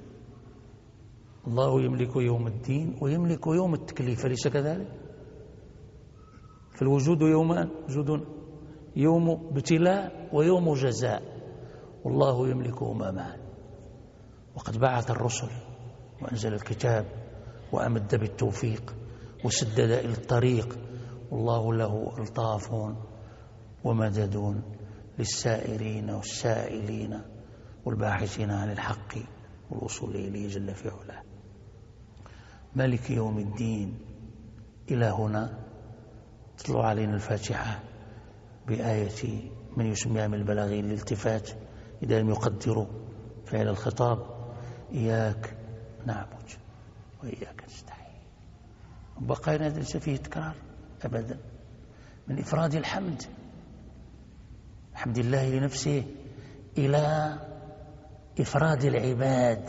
الله يملك يوم الدين ويملك يوم التكليف، أليس كذلك؟ في الوجود يومان، يوم ابتلاء ويوم جزاء، والله يملكهما معا. وقد بعث الرسل وأنزل الكتاب وأمد بالتوفيق وسدد إلى الطريق، والله له ألطاف ومدد للسائرين والسائلين والباحثين عن الحق والوصول إليه جل في علاه. مالك يوم الدين. إلى هنا تطلع علينا الفاتحة بآية من يسميها من البلاغين الالتفات إذا لم يقدروا فعل الخطاب: إياك نعبد وإياك نستعين. بقى ليس فيه تكرار أبدا، من إفراد الحمد، حمد الله لنفسه، إلى إفراد العباد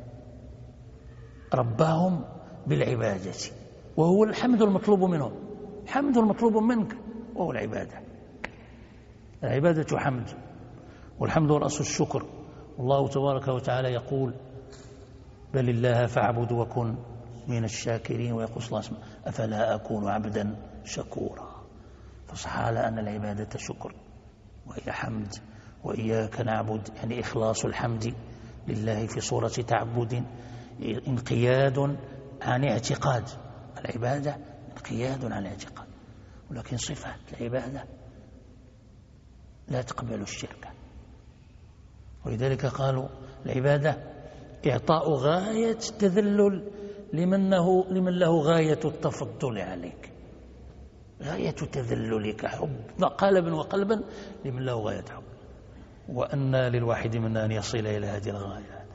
ربهم بالعبادة، وهو الحمد المطلوب منهم. حمد المطلوب منك وهو العبادة. العبادة حمد، والحمد هو رأس الشكر. والله تبارك وتعالى يقول: بل الله فاعبد وكن من الشاكرين. ويقول صلى الله عليه وسلم: أفلا أكون عبدا شكورا. فصح على أن العبادة شكر وهي حمد. وإياك نعبد يعني إخلاص الحمد لله في صورة تعبد، انقياد عن اعتقاد. العبادة انقياد عن الاعتقاد، ولكن صفة العبادة لا تقبل الشرك. ولذلك قالوا العبادة إعطاء غاية تذلل لمن له غاية التفضل عليك، غاية تذللك، حب قالبا وقلبا لمن له غاية حب. وأن للواحد منا أن يصل إلى هذه الغاية.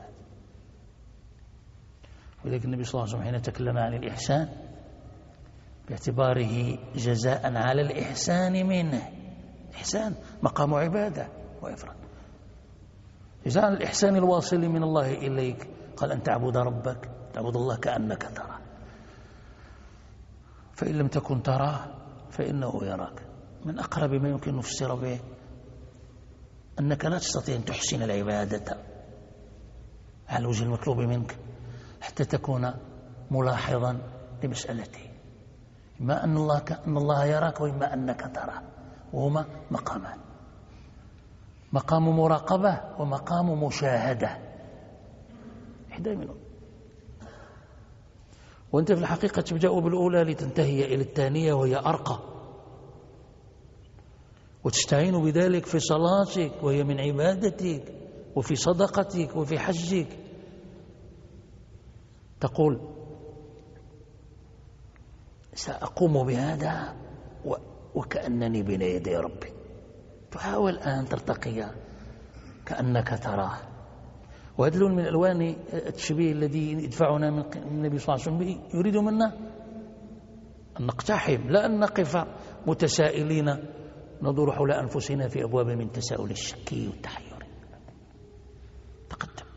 ولذلك النبي صلى الله عليه وسلم حين تكلم عن الإحسان باعتباره جزاء على الإحسان منه، الإحسان مقام عبادة وإفراد، جزاء عن الإحسان الواصل من الله إليك، قال: أن تعبد ربك، تعبد الله كأنك تراه، فإن لم تكن تراه فإنه يراك. من أقرب ما يمكن نفسر به أنك لا تستطيع أن تحسن العبادة على الوجه المطلوب منك حتى تكون ملاحظا لمسألته، إما أن الله يراك، وإما أنك تراه، وهما مقامان: مقام مراقبة ومقام مشاهدة، إحدى منهم. وأنت في الحقيقة تبدأ بالأولى لتنتهي إلى الثانية وهي أرقى، وتستعين بذلك في صلاتك وهي من عبادتك، وفي صدقتك، وفي حجك. تقول: سأقوم بهذا وكأنني بين يدي ربي. تحاول أن ترتقي كأنك تراه. وهذا لون من ألوان التشبيه الذي يدفعنا من النبي صلى الله عليه وسلم، يريد منا أن نقتحم، لا أن نقف متسائلين ندور حول أنفسنا في أبواب من تساؤل الشك والتحير. تقدم.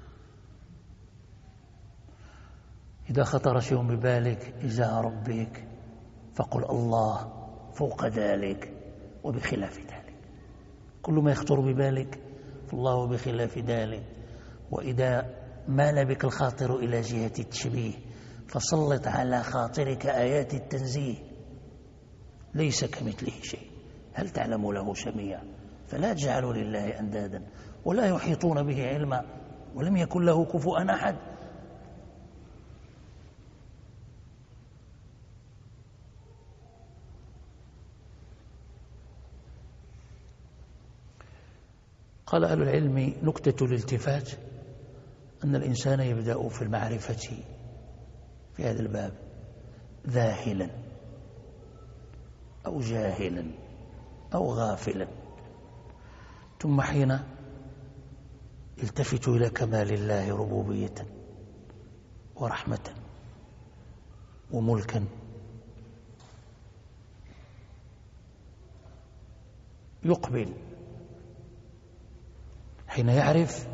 إذا خطر شيء ببالك إزاء ربك فقل الله فوق ذلك وبخلاف ذلك. كل ما يخطر ببالك فالله بخلاف ذلك. وإذا مال بك الخاطر إلى جهة التشبيه فسلط على خاطرك آيات التنزيه. ليس كمثله شيء، هل تعلم له سميا؟ فلا تجعلوا لله أندادا ولا يحيطون به علما ولم يكن له كفوا أحد. قال أهل العلم: نكتة الالتفات أن الإنسان يبدأ في المعرفة في هذا الباب ذاهلا أو جاهلا أو غافلا، ثم حين يلتفت إلى كمال الله ربوبية ورحمة وملكا يقبل. حين يعرف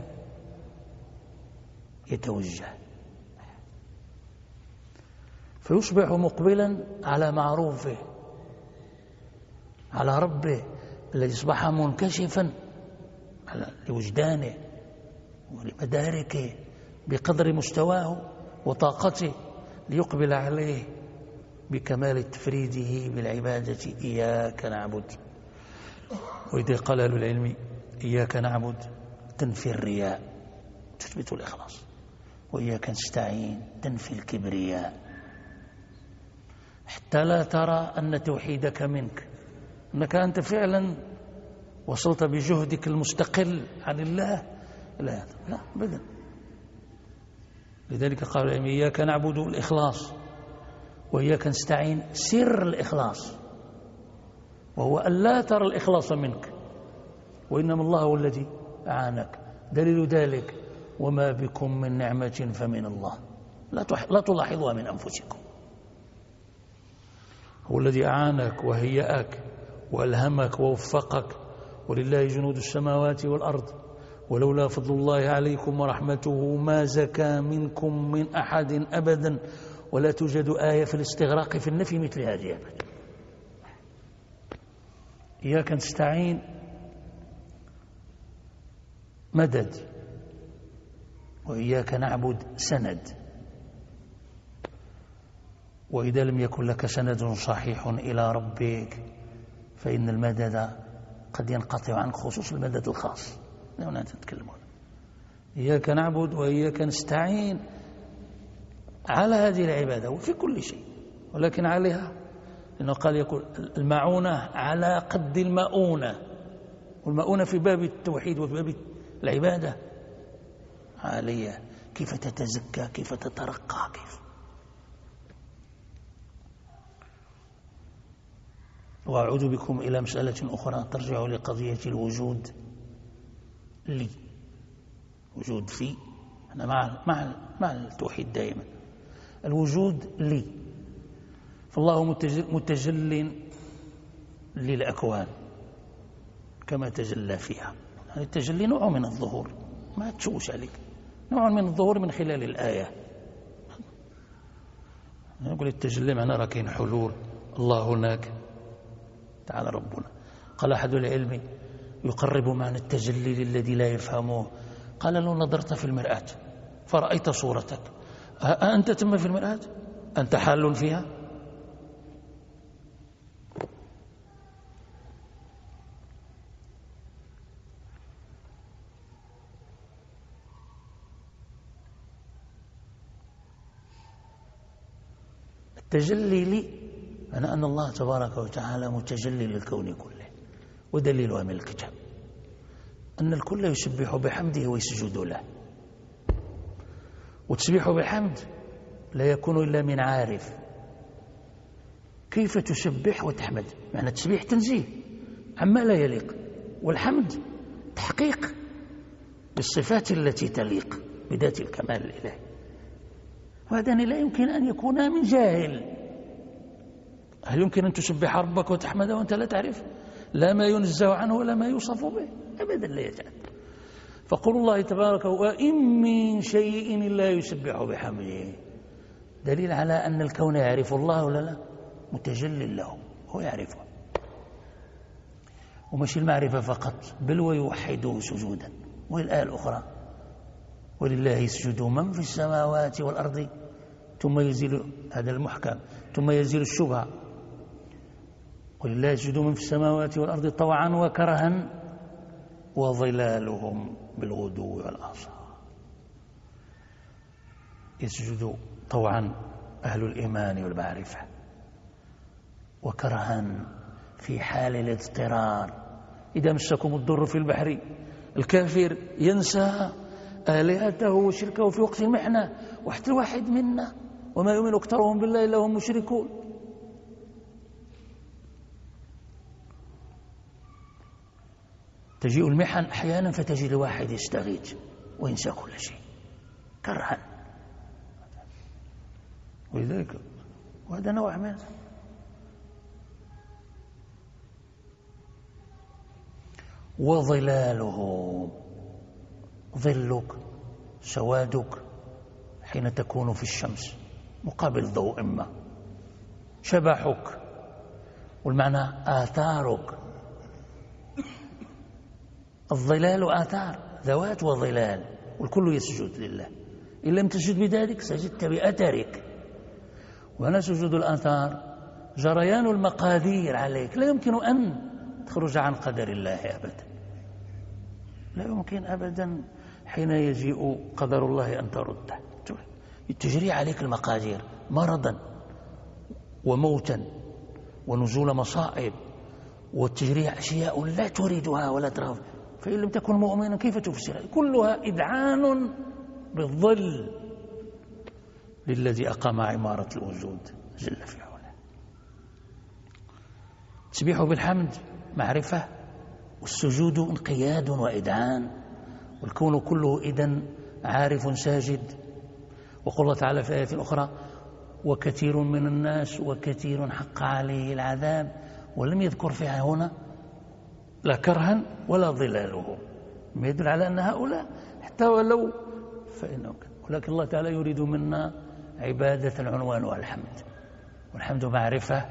يتوجه، فيصبح مقبلا على معروفه، على ربه الذي أصبح منكشفا لوجدانه ولمداركه بقدر مستواه وطاقته، ليقبل عليه بكمال تفريده بالعبادة. إياك نعبد. وإذا قال أهل العلم: إياك نعبد تنفي الرياء، تثبت الإخلاص، وإياك نستعين تنفي الكبرياء، حتى لا ترى أن توحيدك منك، أنك أنت فعلا وصلت بجهدك المستقل عن الله، لا أبدا. لذلك قال إياك نعبد الإخلاص، وإياك نستعين سر الإخلاص، وهو أن لا ترى الإخلاص منك، وإنما الله هو الذي أعانك. دليل ذلك وما بكم من نعمة فمن الله لا تلاحظها من أنفسكم. هو الذي أعانك وهيأك وألهمك ووفقك، ولله جنود السماوات والأرض، ولولا فضل الله عليكم ورحمته ما زكى منكم من أحد أبدا، ولا توجد آية في الاستغراق في النفي مثل هذه أبدا. إياك نستعين مدد، وإياك نعبد سند. وإذا لم يكن لك سند صحيح إلى ربك فإن المدد قد ينقطع عنك، خصوص المدد الخاص. هنا تتكلمون إياك نعبد وإياك نستعين على هذه العبادة وفي كل شيء، ولكن عليها، لأنه قال يقول المعونة على قد المؤونة، والمؤونة في باب التوحيد وفي باب العبادة عالية. كيف تتزكى، كيف تترقى، كيف. وأعود بكم إلى مسألة أخرى ترجع لقضية الوجود لي، وجود في. أنا مع التوحيد دائما. الوجود لي، فالله متجل للأكوان كما تجلى فيها. يعني التجلي نوع من الظهور، ما تشوش عليك، نوع من الظهور من خلال الآية. نقول التجلي معناه راكين حلول، الله هناك تعالى ربنا. قال أحد العلم يقرب معنى التجلي للذي لا يفهمه، قال لو نظرت في المرآة فرأيت صورتك، أنت تم في المرآة؟ أنت حال فيها؟ التجلي لي أنا أن الله تبارك وتعالى متجلي للكون كله، ودليلها من الكتاب أن الكل يسبح بحمده ويسجد له. وتسبيح بحمد لا يكون إلا من عارف. كيف تسبح وتحمد؟ معنى التسبيح تنزيه عما لا يليق، والحمد تحقيق بالصفات التي تليق بذات الكمال الإلهي. وهذا لا يمكن أن يكون من جاهل. هل يمكن أن تسبح ربك وتحمده وأنت لا تعرف لا ما ينزه عنه ولا ما يوصف به؟ أبدا لا يجعل. فقول الله تبارك وإن من شيء إلا يسبح بحمده دليل على أن الكون يعرف الله ولا لا، متجل له، هو يعرفه. ومش المعرفة فقط، بل ويوحده سجودا. والآية الأخرى ولله يسجد من في السماوات والأرض ثم يزيل، هذا المحكم، ثم يزيل الشبهة. ولله يسجد من في السماوات والأرض طوعا وكرها وظلالهم بالغدو والآصال. يسجد طوعا أهل الإيمان والمعرفة، وكرها في حال الاضطرار. إذا مسكم الضر في البحر الكافر ينسى آلهته وشركه في وقت المحنة، وحتى الواحد منا وما يؤمن أكثرهم بالله إلا هم مشركون. تجيء المحن أحيانا فتجد الواحد يستغيث وينسى كل شيء كرها، ولذلك وهذا نوع من وظلاله، ظلك سوادك حين تكون في الشمس مقابل ضوء ما، شبحك، والمعنى آثارك. الظلال آثار، ذوات وظلال، والكل يسجد لله. إن لم تسجد بذلك سجدت بأثرك. وأنا سجود الآثار جريان المقادير عليك، لا يمكن أن تخرج عن قدر الله أبدا، لا يمكن أبدا. حين يجيء قدر الله أن ترده، تجري عليك المقادير، مرضا وموتا ونزول مصائب والتجريع أشياء لا تريدها ولا ترغب، فإن لم تكن مؤمنا كيف تفسرها؟ كلها إذعان بالظل للذي أقام عمارة الوجود جل في علاه. التسبيح بالحمد معرفة، والسجود انقياد وإذعان، والكون كله إذن عارف ساجد. وقال الله تعالى في آية أخرى: وكثير من الناس وكثير حق عليه العذاب، ولم يذكر فيها هنا لا كرها ولا ظلاله، ما يدل على أن هؤلاء حتى ولو فإنه كان. ولكن الله تعالى يريد منا عبادة العنوان والحمد، والحمد معرفة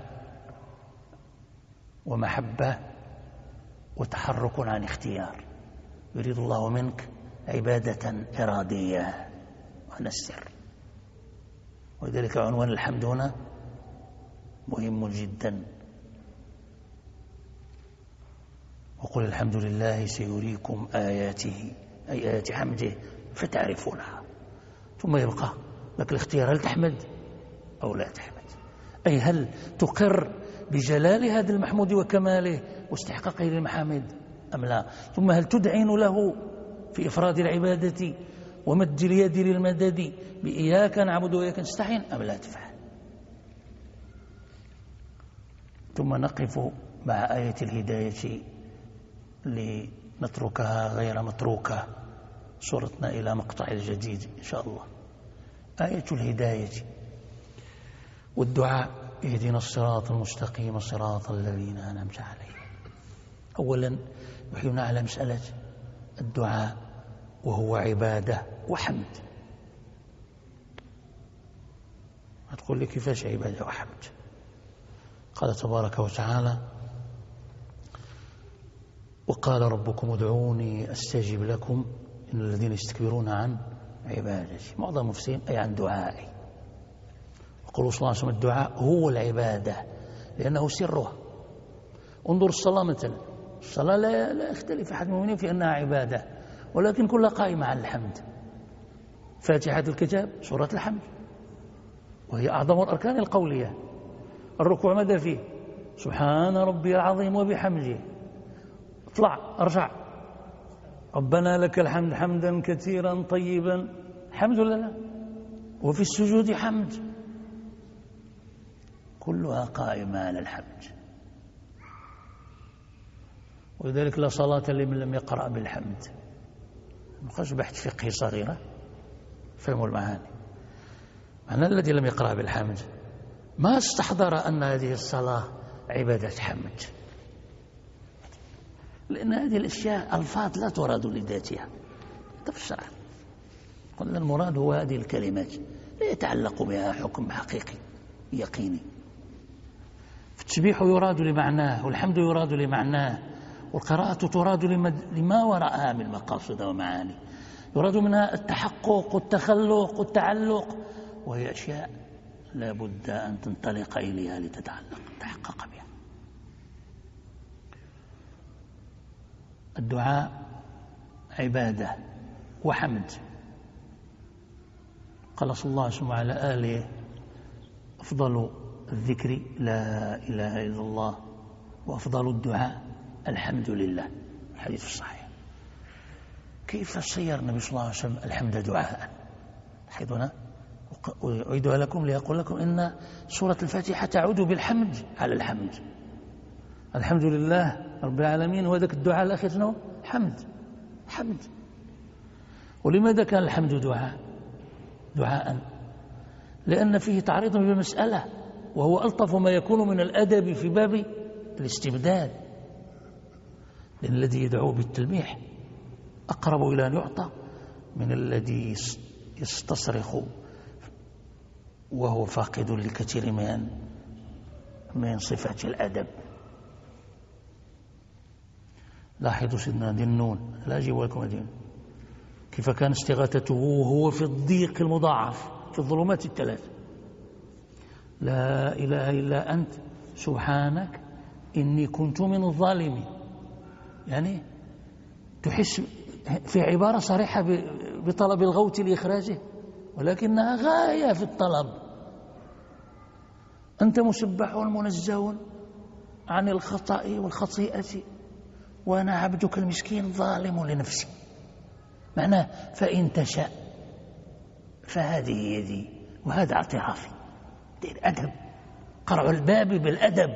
ومحبة وتحرك عن اختيار. يريد الله منك عبادة إرادية وهذا السر، ولذلك عنوان الحمد هنا مهم جدا. وقل الحمد لله سيريكم آياته، أي آيات حمده فتعرفونها. ثم يبقى لك الاختيار، هل تحمد أو لا تحمد، أي هل تقر بجلال هذا المحمود وكماله واستحقاقه للمحامد أم لا؟ ثم هل تدعين له في إفراد العبادة ومد اليد للمدد بإياك نعبد وإياك نستعين أم لا تفعل؟ ثم نقف مع آية الهداية لنتركها غير متروكة، صورتنا إلى مقطع الجديد إن شاء الله. آية الهداية والدعاء: اهدنا الصراط المستقيم صراط الذين أنعمت عليهم. أولا يحيونا على مسألة الدعاء، وهو عبادة وحمد. هتقول لي كيفاش عبادة وحمد؟ قال تبارك وتعالى: وقال ربكم ادعوني أستجب لكم إن الذين يستكبرون عن عبادتي. معظم المفسرين أي عن دعائي. وقالوا صلى الله عليه وسلم: الدعاء هو العبادة لأنه سرها. انظر الصلاة مثلا، الصلاة لا يختلف أحد المؤمنين في أنها عبادة، ولكن كلها قائمة على الحمد. فاتحة الكتاب سورة الحمد، وهي أعظم الأركان القولية. الركوع ماذا فيه؟ سبحان ربي العظيم وبحمده. اطلع ارجع، ربنا لك الحمد حمدا كثيرا طيبا، حمد ولا لا؟ وفي السجود حمد، كلها قائمة على الحمد. ولذلك لا صلاة لمن لم يقرأ بالحمد. نقاش بحث فقهي صغيرة فهموا المعاني. معنى الذي لم يقرأ بالحمد ما استحضر أن هذه الصلاة عبادة حمد، لأن هذه الأشياء ألفاظ لا تراد لذاتها في الشرع. قلنا المراد هو هذه الكلمات لا يتعلق بها حكم حقيقي يقيني. فالتسبيح يراد لمعناه، والحمد يراد لمعناه، والقراءة تراد لما وراءها من مقاصد ومعاني. يراد منها التحقق والتخلق والتعلق، وهي أشياء لا بد أن تنطلق إليها لتتعلق تحقق بها. الدعاء عبادة وحمد. قال صلى الله عليه وسلم على آله: أفضل الذكر لا إله إلا الله، وأفضل الدعاء الحمد لله. الحديث الصحيح. كيف صير النبي صلى الله عليه وسلم الحمد دعاء؟ حيث هنا أعيدها لكم لأقول لكم إن سورة الفاتحة تعود بالحمد على الحمد. الحمد لله رب العالمين، وذاك الدعاء الأخير شنو؟ حمد. ولماذا كان الحمد دعاء؟ لأن فيه تعريض بالمسألة، وهو ألطف ما يكون من الأدب في باب الاستبداد. لأن الذي يدعو بالتلميح أقرب إلى أن يعطى من الذي يستصرخ وهو فاقد لكثير من صفات الأدب. لاحظوا سيدنا ذي النون، لا أجيب لكم دين كيف كان استغاثته وهو في الضيق المضاعف في الظلمات الثلاث: لا إله إلا أنت سبحانك إني كنت من الظالمين. يعني تحس في عبارة صريحة بطلب الغوث لإخراجه، ولكنها غاية في الطلب. أنت مسبح منزه عن الخطأ والخطيئة وأنا عبدك المسكين ظالم لنفسي. معناه فإن تشاء فهذه يدي وهذا اعترافي. دير أدب، قرع الباب بالأدب.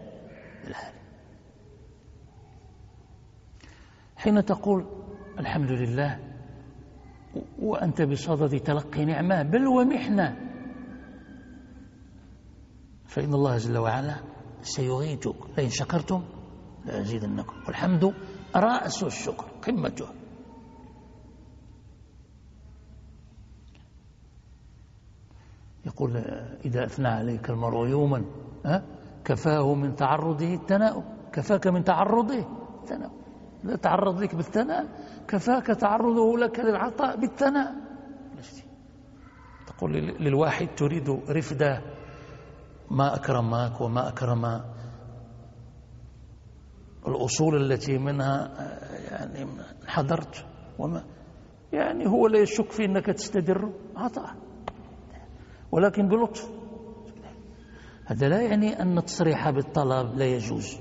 حين تقول الحمد لله وأنت بصدد تلقي نعمة بل ومحنة، فإن الله جل وعلا سيغيثك، لئن شكرتم لأزيدنكم، والحمد رأس الشكر قمته. يقول إذا أثنى عليك المرء يوما كفاه من تعرضه الثناء، كفاك من تعرضه الثناء، لا تعرض لك بالثناء كفاك تعرضه لك للعطاء بالثناء. تقول للواحد تريد رفده ما أكرمك وما أكرم الأصول التي منها يعني حضرت، وما يعني هو لا يشك في أنك تستدر عطاء ولكن بلطف. هذا لا يعني أن التصريح بالطلب لا يجوز،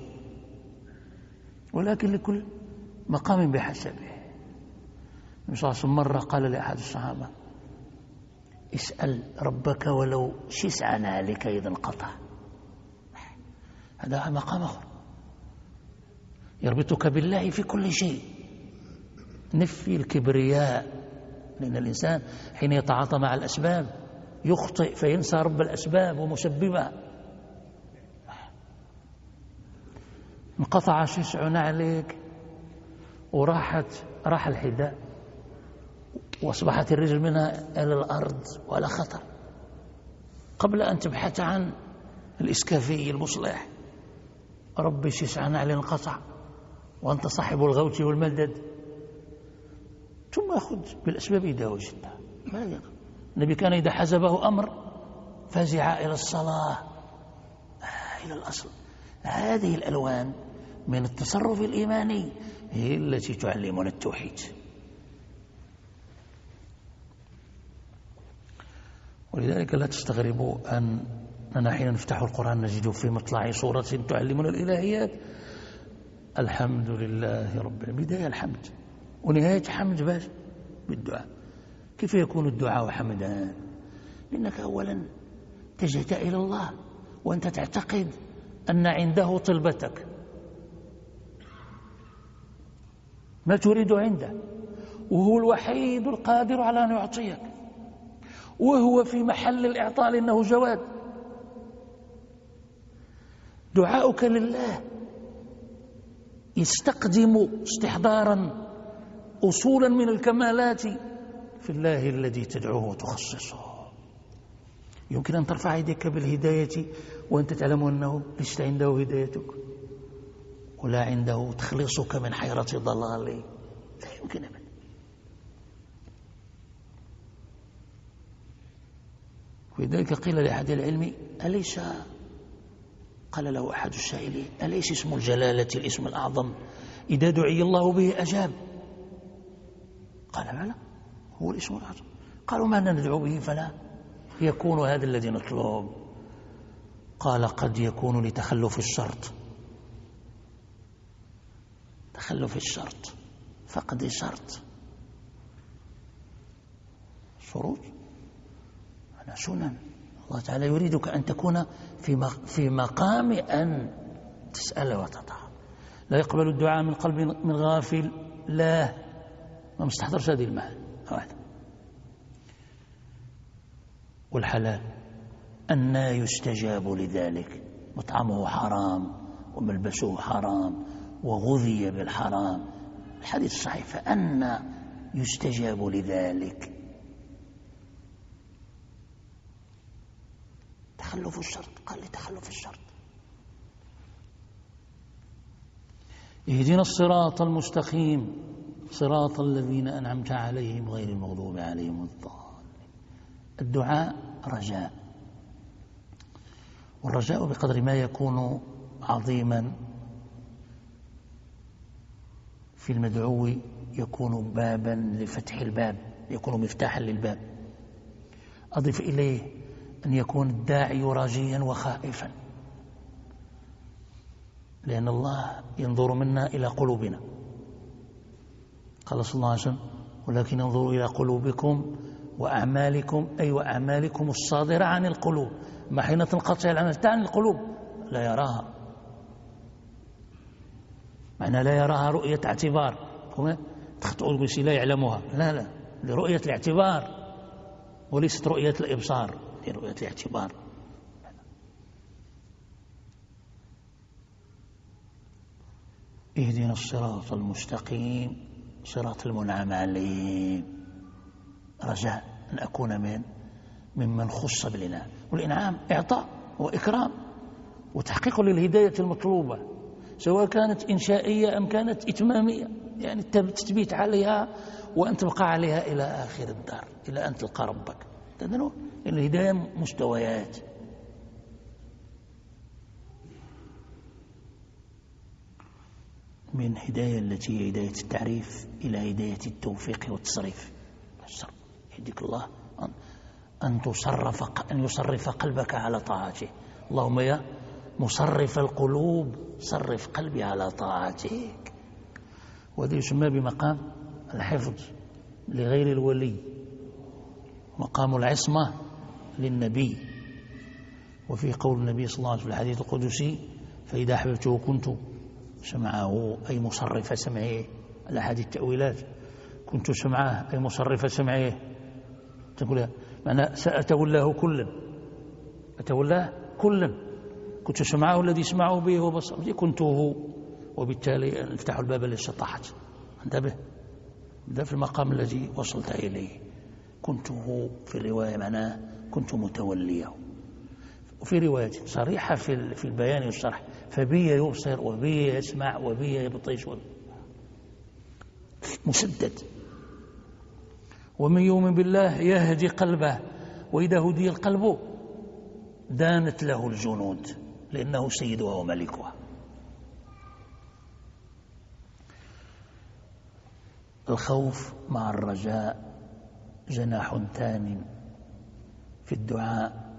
ولكن لكل مقام بحسبه. النبي صلى الله عليه وسلم مرة قال لأحد الصحابة اسأل ربك ولو شسع نعلك إذا انقطع. هذا مقام آخر يربطك بالله في كل شيء. نفي الكبرياء، لأن الإنسان حين يتعاطى مع الأسباب يخطئ فينسى رب الأسباب ومسببها. انقطع شسع نعلك راح الحذاء وأصبحت الرجل منها إلى الأرض ولا خطر، قبل أن تبحث عن الإسكافي المصلح. ربي شسع نعل انقطع وأنت صاحب الغوث والمدد، ثم أخذ بالأسباب إذا وجدتها. النبي كان إذا حزبه أمر فزع إلى الصلاة، إلى الأصل. هذه الألوان من التصرف الإيماني هي التي تعلمنا التوحيد. ولذلك لا تستغربوا أننا حين نفتح القرآن نجد في مطلع سورة تعلمنا الإلهيات الحمد لله رب العالمين، بداية الحمد ونهاية حمد باش بالدعاء. كيف يكون الدعاء حمدا؟ لأنك أولا اتجهت إلى الله وأنت تعتقد أن عنده طلبتك، ما تريد عنده، وهو الوحيد القادر على أن يعطيك، وهو في محل الإعطاء لأنه جواد. دعاؤك لله يستقدم استحضارا أصولا من الكمالات في الله الذي تدعوه وتخصصه. يمكن أن ترفع يديك بالهداية وأنت تعلم أنه لست عنده هدايتك ولا عنده تخليصك من حيرة ضلال، لا يمكن أبدا. ولذلك قيل لأحد العلم أليس، قال له أحد السائلين أليس اسم الجلالة الاسم الأعظم إذا دعي الله به أجاب؟ قال بلى هو الاسم الأعظم. قالوا ما ندعو به فلا يكون هذا الذي نطلب؟ قال قد يكون لتخلف الشرط، تخلف الشرط، فقد شرط، شروط على سنن. الله تعالى يريدك أن تكون في مقام أن تسأل وتطاع. لا يقبل الدعاء من قلب من غافل، لا ما مستحضرش هذه المعنى. والحلال أن يستجاب لذلك، مطعمه حرام وملبسه حرام وغذي بالحرام، الحديث الصحيح، فأن يستجاب لذلك. تخلف الشرط، قال لي تخلف الشرط. اهدنا الصراط المستقيم صراط الذين أنعمت عليهم غير المغضوب عليهم الضالين. الدعاء رجاء، والرجاء بقدر ما يكون عظيما في المدعو يكون بابا لفتح الباب، يكون مفتاحا للباب. أضف إليه أن يكون الداعي راجيا وخائفا، لأن الله ينظر منا إلى قلوبنا. قال صلى الله عليه وسلم: ولكن انظروا إلى قلوبكم وأعمالكم، أي وأعمالكم الصادرة عن القلوب. ما حين تنقطع الأعمال عن القلوب لا يراها، معنى لا يراها رؤية اعتبار تخطئ بس لا يعلمها، لا لرؤية الاعتبار وليست رؤية الإبصار، لرؤية الاعتبار. اهدنا الصراط المستقيم صراط المنعم عليهم، رجاء أن أكون ممن خص بالإنعام. والإنعام إعطاء وإكرام وتحقيق للهداية المطلوبة، سواء كانت إنشائية أم كانت إتمامية، يعني التثبيت عليها وأن تبقى عليها إلى آخر الدار، إلى أن تلقى ربك. تدرون الهداية مستويات. من هداية التي هي هداية التعريف إلى هداية التوفيق والتصريف. يهديك الله أن يصرف قلبك على طاعته. اللهم يا مصرف القلوب صرف قلبي على طاعتك. وهذا يسمى بمقام الحفظ لغير الولي، مقام العصمة للنبي. وفي قول النبي صلى الله عليه وسلم في الحديث القدسي: فإذا أحببته كنت سمعه، أي مصرف سمعه. الأحاديث التأويلات: كنت سمعه أي مصرف سمعه، تقول معنى سأتولاه كلا، أتولاه كلا، كنت سمعه الذي يسمعه به وبصره، كنته، وبالتالي نفتح الباب الذي استطاعت. انتبه، ده في المقام الذي وصلت إليه. كنته في الرواية معناه كنت متوليه، وفي رواية صريحة في البيان والشرح: فبي يبصر وبي يسمع وبي يبطش، مسدد. ومن يؤمن بالله يهدي قلبه، وإذا هدي القلب دانت له الجنود لأنه سيدها وملكها. الخوف مع الرجاء جناح تان في الدعاء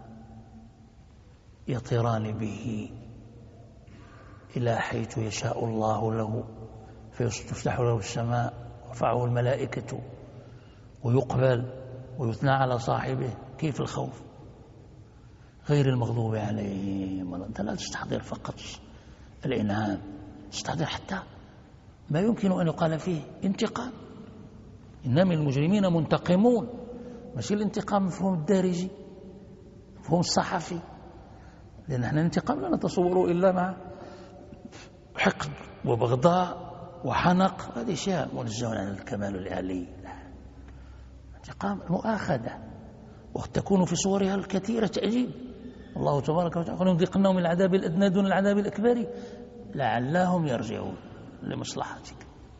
يطيران به إلى حيث يشاء الله له، فيفتح له السماء ويرفعه الملائكة ويقبل ويثنى على صاحبه. كيف الخوف؟ غير المغضوب عليهم. أنت لا تستحضر فقط الإنعام، تستحضر حتى ما يمكن أن يقال فيه انتقام. إن من المجرمين منتقمون، ماشي الانتقام مفهوم الدارجي، مفهوم الصحفي، لأن احنا الانتقام لا نتصوره إلا مع حقد وبغضاء وحنق، هذه أشياء منزه عن الكمال الآلي. انتقام مؤاخذة، وقد تكون في صورها الكثيرة تأجيل. الله تبارك وتعالى يذيقنهم من العذاب الأدنى دون العذاب الأكبر لعلهم يرجعون، لمصلحتك.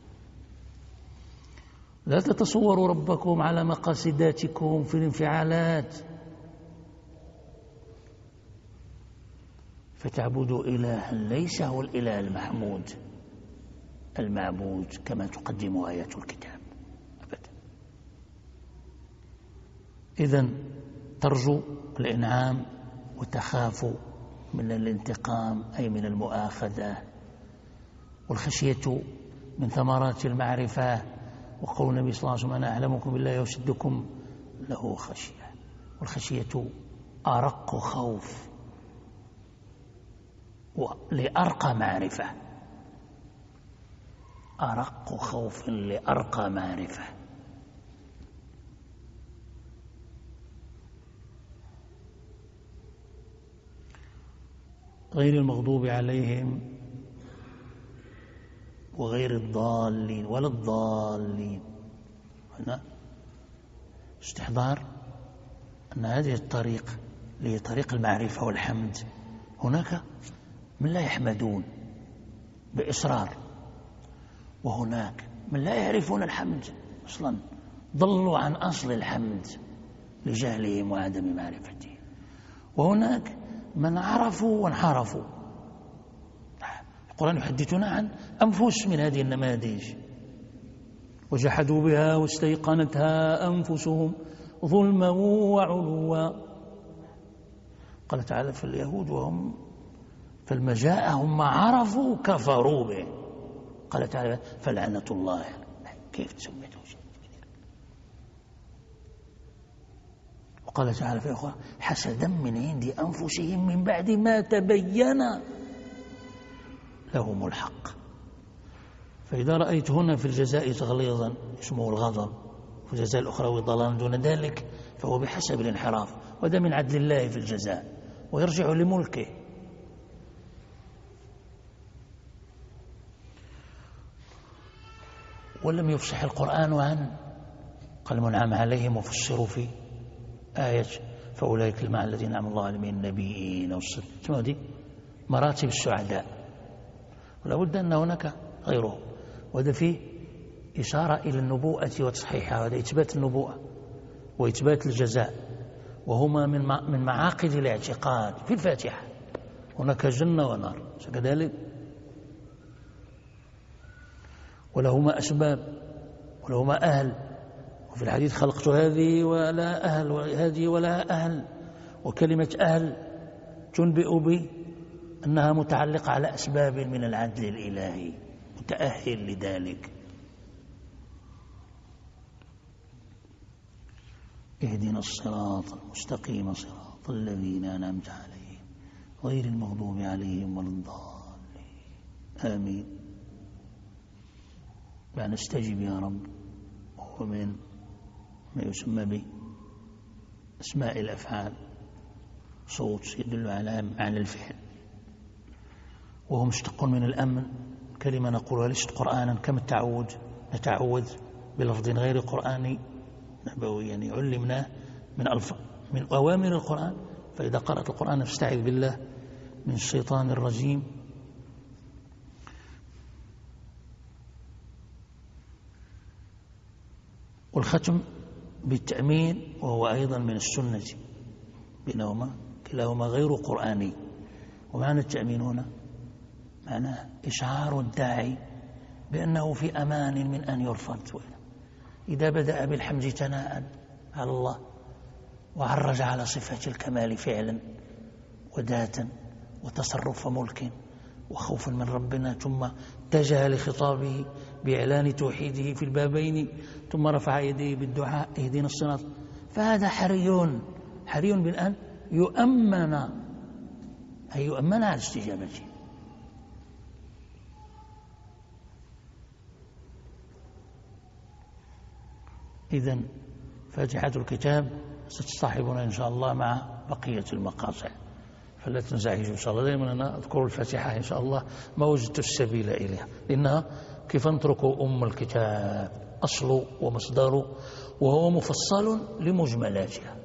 لا تتصوروا ربكم على مقاصداتكم في الانفعالات، فتعبدوا إلها ليس هو الإله المحمود المعبود كما تقدم آيات الكتاب أبدا. إذن ترجو الإنعام وتخاف من الانتقام أي من المؤاخذة. والخشية من ثمرات المعرفة، وقول النبي صلى الله عليه وسلم: أنا أعلمكم بالله وأشدكم له خشية. والخشية أرق خوف لأرقى معرفة، أرق خوف لأرقى معرفة. غير المغضوب عليهم وغير الضالين ولا الضالين. هنا استحضار أن هذه الطريق اللي هي طريق المعرفة والحمد، هناك من لا يحمدون بإصرار، وهناك من لا يعرفون الحمد أصلا، ضلوا عن أصل الحمد لجهلهم وعدم معرفتهم، وهناك من عرفوا وانحرفوا. القرآن يحدثنا عن أنفس من هذه النماذج: وجحدوا بها واستيقنتها أنفسهم ظلما وعلوا. قال تعالى: في اليهود وهم فلما جاءهم ما عرفوا كفروا به. قال تعالى فلعنة الله. كيف تسميته شيء؟ وقال تعالى في أخرى حسدا من عند أنفسهم من بعد ما تبين لهم الحق. فإذا رأيت هنا في الجزاء تغليظا اسمه الغضب، في الجزاء الأخروي ضلالا دون ذلك، فهو بحسب الانحراف، وده من عدل الله في الجزاء ويرجع لملكه. ولم يفصح القرآن عن قال منعم عليهم وفسروا في آية فأولئك مع الذين أنعم الله عليهم من النبيين والصديقين. دي مراتب السعداء، ولا بد أن هناك غيره. وهذا فيه إشارة إلى النبوءة وتصحيحها، وهذا إثبات النبوءة وإثبات الجزاء، وهما من معاقد الاعتقاد في الفاتحة. هناك جنة ونار كذلك، ولهما أسباب ولهما أهل. وفي الحديث خلقت هذه ولا أهل وهذه ولا أهل، وكلمة أهل تنبئ بي أنها متعلقة على أسباب من العدل الإلهي، متأهل لذلك. اهدنا الصراط المستقيم صراط الذين أنعمت عليهم غير المغضوب عليهم ولا الضالين آمين. يعني استجب يا رب، وهو من ما يسمى بأسماء الأفعال، صوت يدل على الفعل، وهو مشتق من الأمن. كلمة نقولها ليست قرآنا كما نتعوذ بلفظ غير قرآني نبوي، يعني علمناه من أوامر القرآن. فإذا قرأت القرآن فاستعذ بالله من الشيطان الرجيم. والختم بالتأمين وهو أيضا من السنة، بينهما كلاهما غير قرآني. ومعنى التأمين هنا معناه إشعار الداعي بأنه في أمان من أن يرفض. إذا بدأ بالحمد ثناء على الله وعرج على صفة الكمال فعلا وذاتا وتصرف ملك وخوفا من ربنا، ثم اتجه لخطابه بإعلان توحيده في البابين، ثم رفع يديه بالدعاء اهدنا الصراط، فهذا حري بالأن يؤمن على استجابته. إذن فاتحة الكتاب ستصطحبنا إن شاء الله مع بقية المقاطع، فلا تنزعجوا إن شاء الله. دائما أنا أذكر الفاتحة إن شاء الله ما وجدت السبيل إليها، لأنها كيف نتركوا أم الكتاب أصل ومصدر، وهو مفصل لمجملاتها.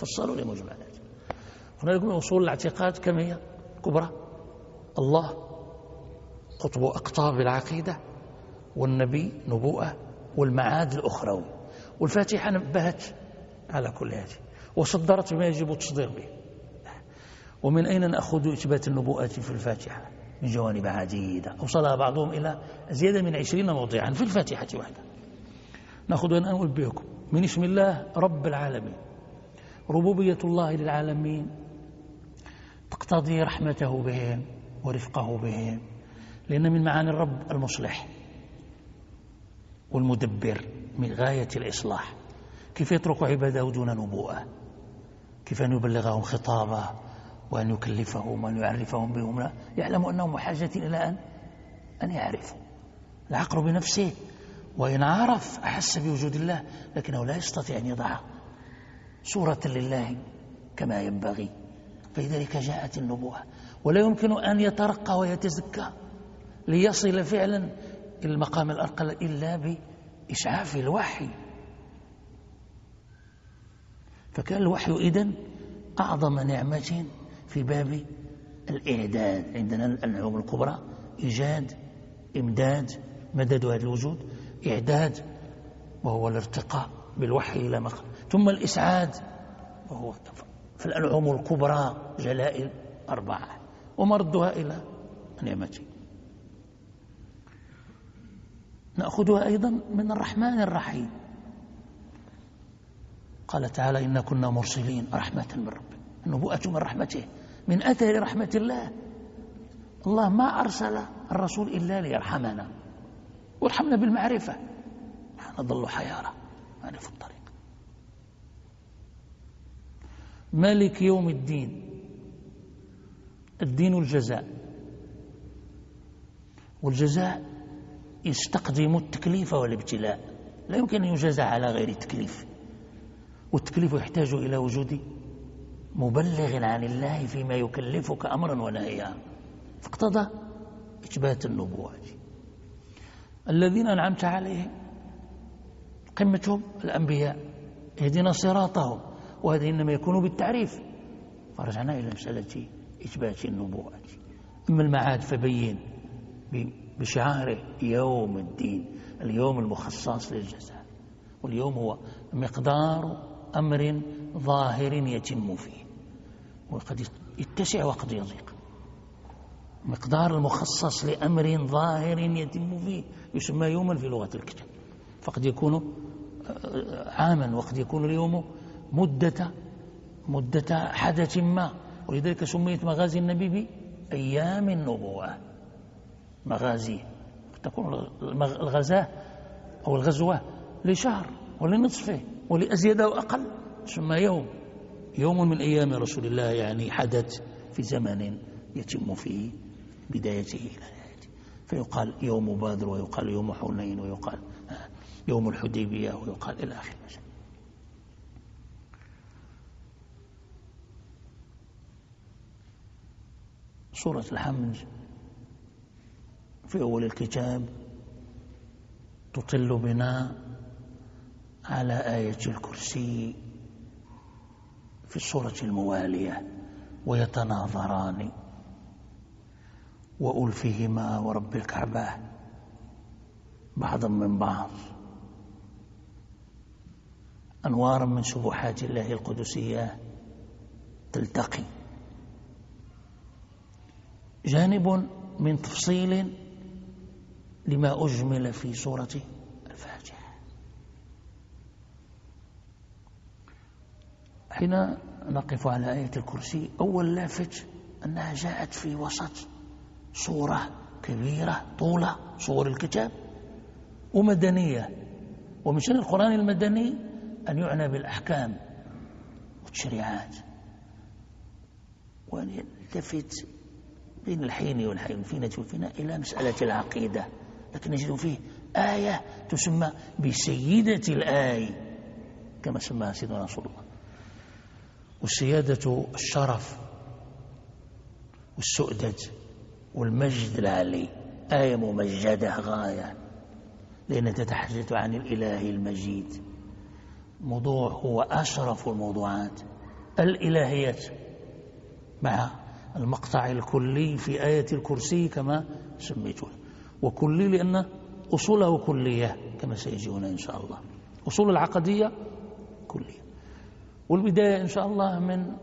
هناك من أصول الاعتقاد كم هي كبرى: الله قطب أقطاب العقيدة، والنبي نبوءة، والمعاد الأخروي. والفاتحة نبهت على كل هذه وصدرت بما يجب التصدير به. ومن أين نأخذ إثبات النبوءة في الفاتحة؟ من جوانب عديدة أوصلها بعضهم إلى زيادة من 20 موضعا في الفاتحة وحدها. نأخذ أن أنبهكم من اسم الله رب العالمين. ربوبية الله للعالمين تقتضي رحمته بهم ورفقه بهم، لأن من معاني الرب المصلح والمدبر من غاية الإصلاح. كيف يترك عباده دون نبوءة؟ كيف أن يبلغهم خطابه وأن يكلفهم وأن يعرفهم بهم؟ لا، يعلم أنهم بحاجة إلى أن يعرفوا. العقل بنفسه وإن عرف أحس بوجود الله، لكنه لا يستطيع أن يضع صورة لله كما ينبغي. فلذلك جاءت النبوة، ولا يمكن أن يترقى ويتزكى ليصل فعلا إلى المقام الأرقى إلا بإشعاف الوحي. فكان الوحي إذن أعظم نعمة في باب الإعداد. عندنا النعوم الكبرى: إيجاد، إمداد، مدد هذا الوجود، إعداد وهو الارتقاء بالوحي إلى مقام، ثم الإسعاد وهو في الأنعم الكبرى جلائل 4 ومردها إلى نعمتين. نأخذها أيضا من الرحمن الرحيم. قال تعالى إنا كنا مرسلين رحمة من ربه. النبوءة من رحمته، من أثر رحمة الله الله ما أرسل الرسول إلا ليرحمنا ويرحمنا بالمعرفة، نظل حيارى معرفة الطريق. مالك يوم الدين، الدين الجزاء، والجزاء يستقدم التكليف والابتلاء، لا يمكن أن يجازى على غير التكليف، والتكليف يحتاج إلى وجود مبلغ عن الله فيما يكلفك أمرا ونهيا، فاقتضى إثبات النبوة. الذين أنعمت عليهم قمتهم الأنبياء، اهدنا صراطهم، وهذا إنما يكون بالتعريف، فرجعنا إلى مسألة إثبات النبوة. أما المعاد فبين بشعاره يوم الدين، اليوم المخصص للجزاء، واليوم هو مقدار أمر ظاهر يتم فيه، وقد يتسع وقد يضيق. مقدار المخصص لأمر ظاهر يتم فيه يسمى يوما في لغة الكتاب، فقد يكون عاما، وقد يكون اليوم مدة حدث ما، ولذلك سميت مغازي النبي بأيام النبوة. مغازي تكون الغزاة أو الغزوة لشهر ولنصفه ولأزيد أو أقل، ثم يوم من أيام رسول الله، يعني حدث في زمن يتم فيه بدايته إلى نهايته، فيقال يوم بدر، ويقال يوم حنين، ويقال يوم الحديبية، ويقال إلى آخر المسألة. سورة الحمد في أول الكتاب تطل بنا على آية الكرسي في السورة الموالية، ويتناظران وألفهما ورب الكعبة بعضا من بعض، أنوارا من سبحات الله القدسية تلتقي. جانب من تفصيل لما أجمل في سورة الفاتحة. حين نقف على آية الكرسي، أول لافت أنها جاءت في وسط سورة كبيرة طولة سور الكتاب ومدنية، ومن شأن القرآن المدني أن يعنى بالأحكام والتشريعات، وأن يلتفت بين الحين والحين فينا إلى مسألة العقيدة، لكن نجد فيه آية تسمى بسيدة الآي كما سماها سيدنا رسول الله، والسيادة الشرف والسؤدد والمجد العالي، آية ممجدة غاية، لأنها تتحدث عن الإله المجيد، موضوع هو أشرف الموضوعات، الإلهية، مع المقطع الكلي في آية الكرسي كما سميته، وكلي لأن أصوله كلية كما سيجي هنا إن شاء الله، أصول العقدية كلية. والبداية إن شاء الله من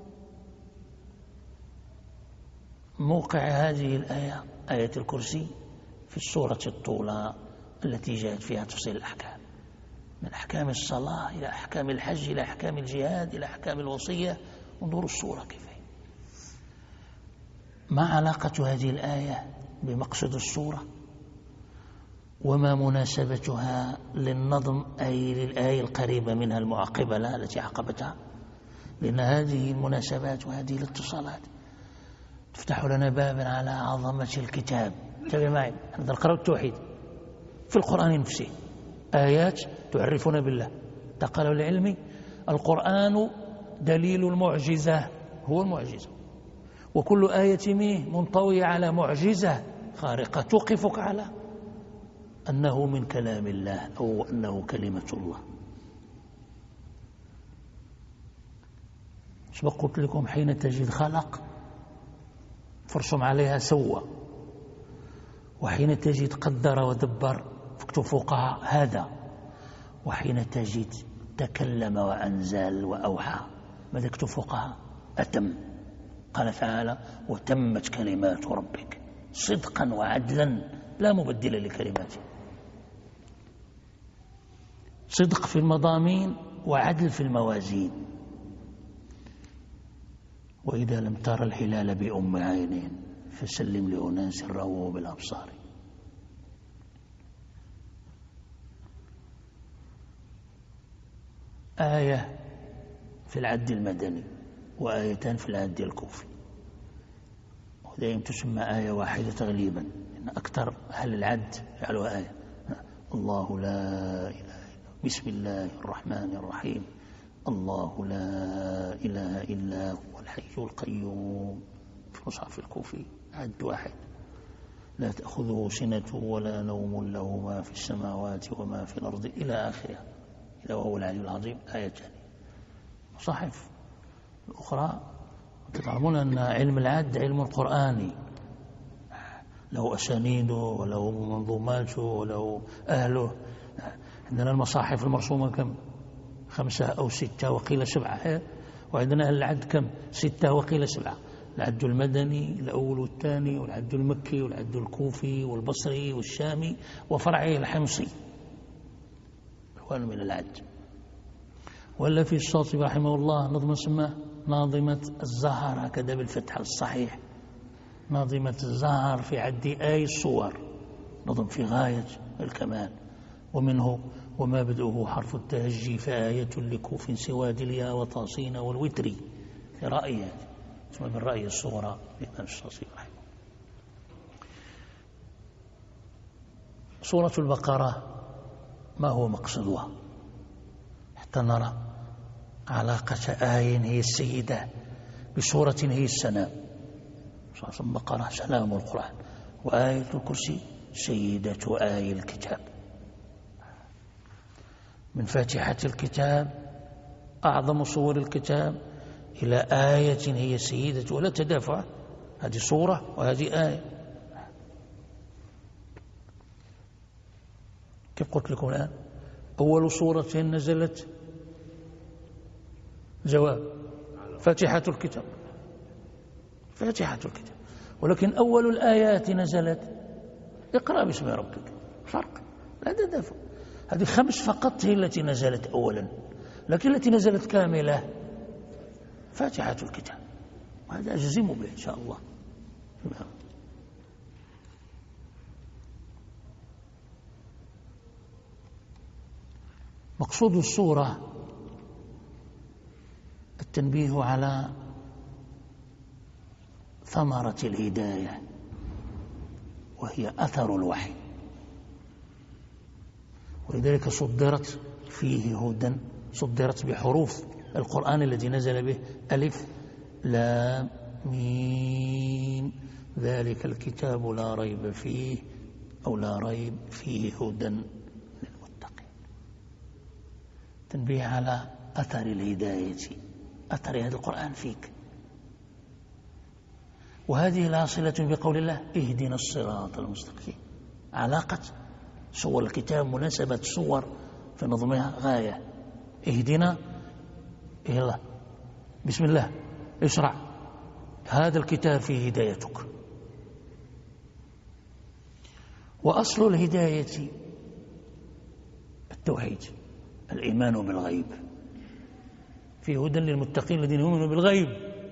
موقع هذه الآية، آية الكرسي، في السورة الطولة التي جاءت فيها تفصيل الأحكام، من أحكام الصلاة إلى أحكام الحج إلى أحكام الجهاد إلى أحكام الوصية. انظروا السورة كيف. ما علاقة هذه الآية بمقصد السورة، وما مناسبتها للنظم أي للآية القريبة منها المعقبة لها التي عقبتها، لأن هذه المناسبات وهذه الاتصالات تفتح لنا بابا على عظمة الكتاب. انتبه معي، هذا نقرأ التوحيد في القرآن نفسه، آيات تعرفنا بالله. قالوا العلم القرآن دليل المعجزة، هو المعجزة، وكل آية منه منطوية على معجزة خارقة توقفك على أنه من كلام الله أو أنه كلمة الله. سبق قلت لكم حين تجد خلق فرسم عليها سوى، وحين تجد قدر ودبر فاكتب فوقها هذا، وحين تجد تكلم وأنزل وأوحى ماذا اكتب فوقها؟ أتم. قال تعالى وتمت كلمات ربك صدقا وعدلا لا مبدل لكلماته. صدق في المضامين وعدل في الموازين. وإذا لم تر الهلال بأم عين فسلم لأناس رووا بالأبصار. آية في العد المدني وآيتان في العد الكوفي، ودائما تسمى آية واحدة تغليبا، إن أكثر أهل العد جعلوا آية. الله لا إله إلا بسم الله الرحمن الرحيم، الله لا إله إلا هو الحي القيوم. في المصحف الكوفي عد واحد، لا تأخذه سنة ولا نوم، له ما في السماوات وما في الأرض إلى آخرها، إلى وهو العلي العظيم آية ثانية. مصاحف الأخرى تعلمون أن علم العد علم قرآني، له أسانيده وله منظوماته وله أهله. عندنا المصاحف المرسومة كم؟ 5 أو 6 وقيل 7، وعندنا أهل العد كم؟ 6 وقيل 7. العد المدني الأول والثاني، والعد المكي والعد الكوفي والبصري والشامي وفرعه الحمصي، ألوان من العد. ولا في الشاطبي رحمه الله نظم اسمه ناظمة الزهر، هكذا بالفتح الصحيح، ناظمة الزهر في عد آي الصور، نظم في غاية الكمال. ومنه وما بدؤه حرف التهجي فآية لكوف سوى دليا وطاسين والوتري، في رأيه ثم من رأي الصغرى للإمام الشاطبي رحمه. سورة البقرة ما هو مقصدها حتى نرى علاقة آية هي السيدة بسورة هي السلام. سورة البقرة سلام القرآن، وآية الكرسي سيدة آي الكتاب. من فاتحة الكتاب أعظم صور الكتاب إلى آية هي سيدة، ولا تدافع، هذه صورة وهذه آية. كيف قلت لكم الآن؟ أول صورة نزلت جواب فاتحة الكتاب، فاتحة الكتاب، ولكن أول الآيات نزلت اقرأ باسم ربك، فرق لا تدافع. هذه 5 فقط هي التي نزلت أولا، لكن التي نزلت كاملة فاتحة الكتاب، وهذا أجزم به إن شاء الله. مقصود السورة التنبيه على ثمرة الهداية، وهي أثر الوحي، ولذلك صدرت فيه هدى، صدرت بحروف القرآن الذي نزل به ألف لام ميم ذلك الكتاب لا ريب فيه أو لا ريب فيه هدى للمتقين. تنبيه على أثر الهداية، أثر هذا القرآن فيك. وهذه لا صلة بقول الله اهدنا الصراط المستقيم. علاقة صور الكتاب، مناسبة صور في نظمها غاية. اهدنا يلا بسم الله اشرع، هذا الكتاب فيه هدايتك. وأصل الهداية التوحيد، الإيمان بالغيب، في هدى للمتقين الذين يؤمنون بالغيب.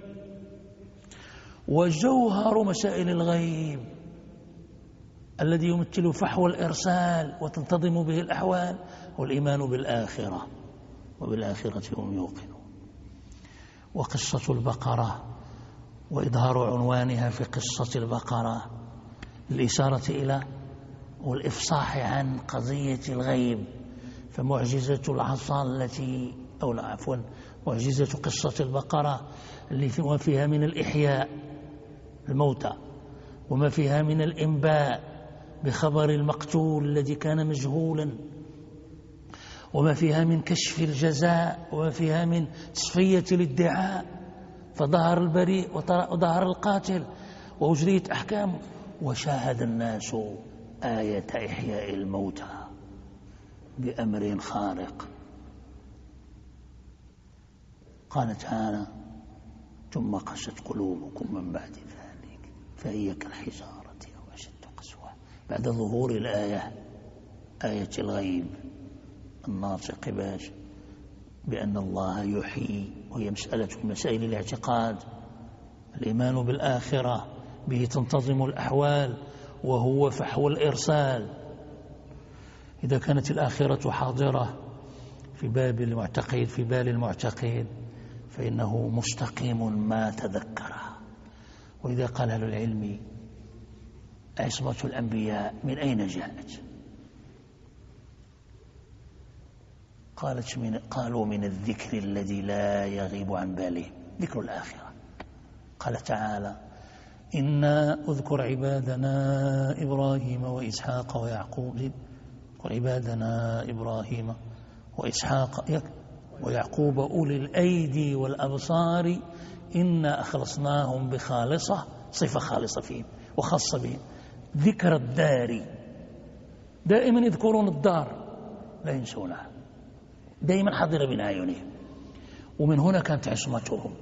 وجوهر مسائل الغيب الذي يمثل فحوى الإرسال وتنتظم به الأحوال والإيمان بالآخرة، وبالآخرة هم يوقنون. وقصة البقرة وإظهار عنوانها في قصة البقرة للإشارة إلى والإفصاح عن قضية الغيب. فمعجزة العصا التي أو لا عفوا معجزة قصة البقرة اللي ما فيها من الإحياء الموتى، وما فيها من الإنباء بخبر المقتول الذي كان مجهولا، وما فيها من كشف الجزاء، وما فيها من تصفية الادعاء فظهر البريء وظهر القاتل وأجريت أحكامه، وشاهد الناس آية إحياء الموتى بأمر خارق. قال تعالى ثم قست قلوبكم من بعد ذلك فهي كالحجارة أو أشد قسوة. بعد ظهور الآية، آية الغيب الناطق باش بأن الله يحيي، وهي مسألة من مسائل الاعتقاد، الإيمان بالآخرة، به تنتظم الأحوال، وهو فحوى الإرسال. إذا كانت الآخرة حاضرة في بال المعتقد فإنه مستقيم ما تذكرها. وإذا قال أهل العلم عصمة الأنبياء من أين جاءت؟ قالوا من الذكر الذي لا يغيب عن بالهم، ذكر الآخرة. قال تعالى: إنا أذكر عبادنا إبراهيم وإسحاق ويعقوب، وعبادنا إبراهيم وإسحاق ويعقوب أولي الأيدي والأبصار إنا أخلصناهم بخالصة، صفة خالصة فيهم وخاصة بهم، ذكر الدار. دائما يذكرون الدار لا ينسونها، دائما حاضرة بين أعينهم. ومن هنا كانت عصمتهم،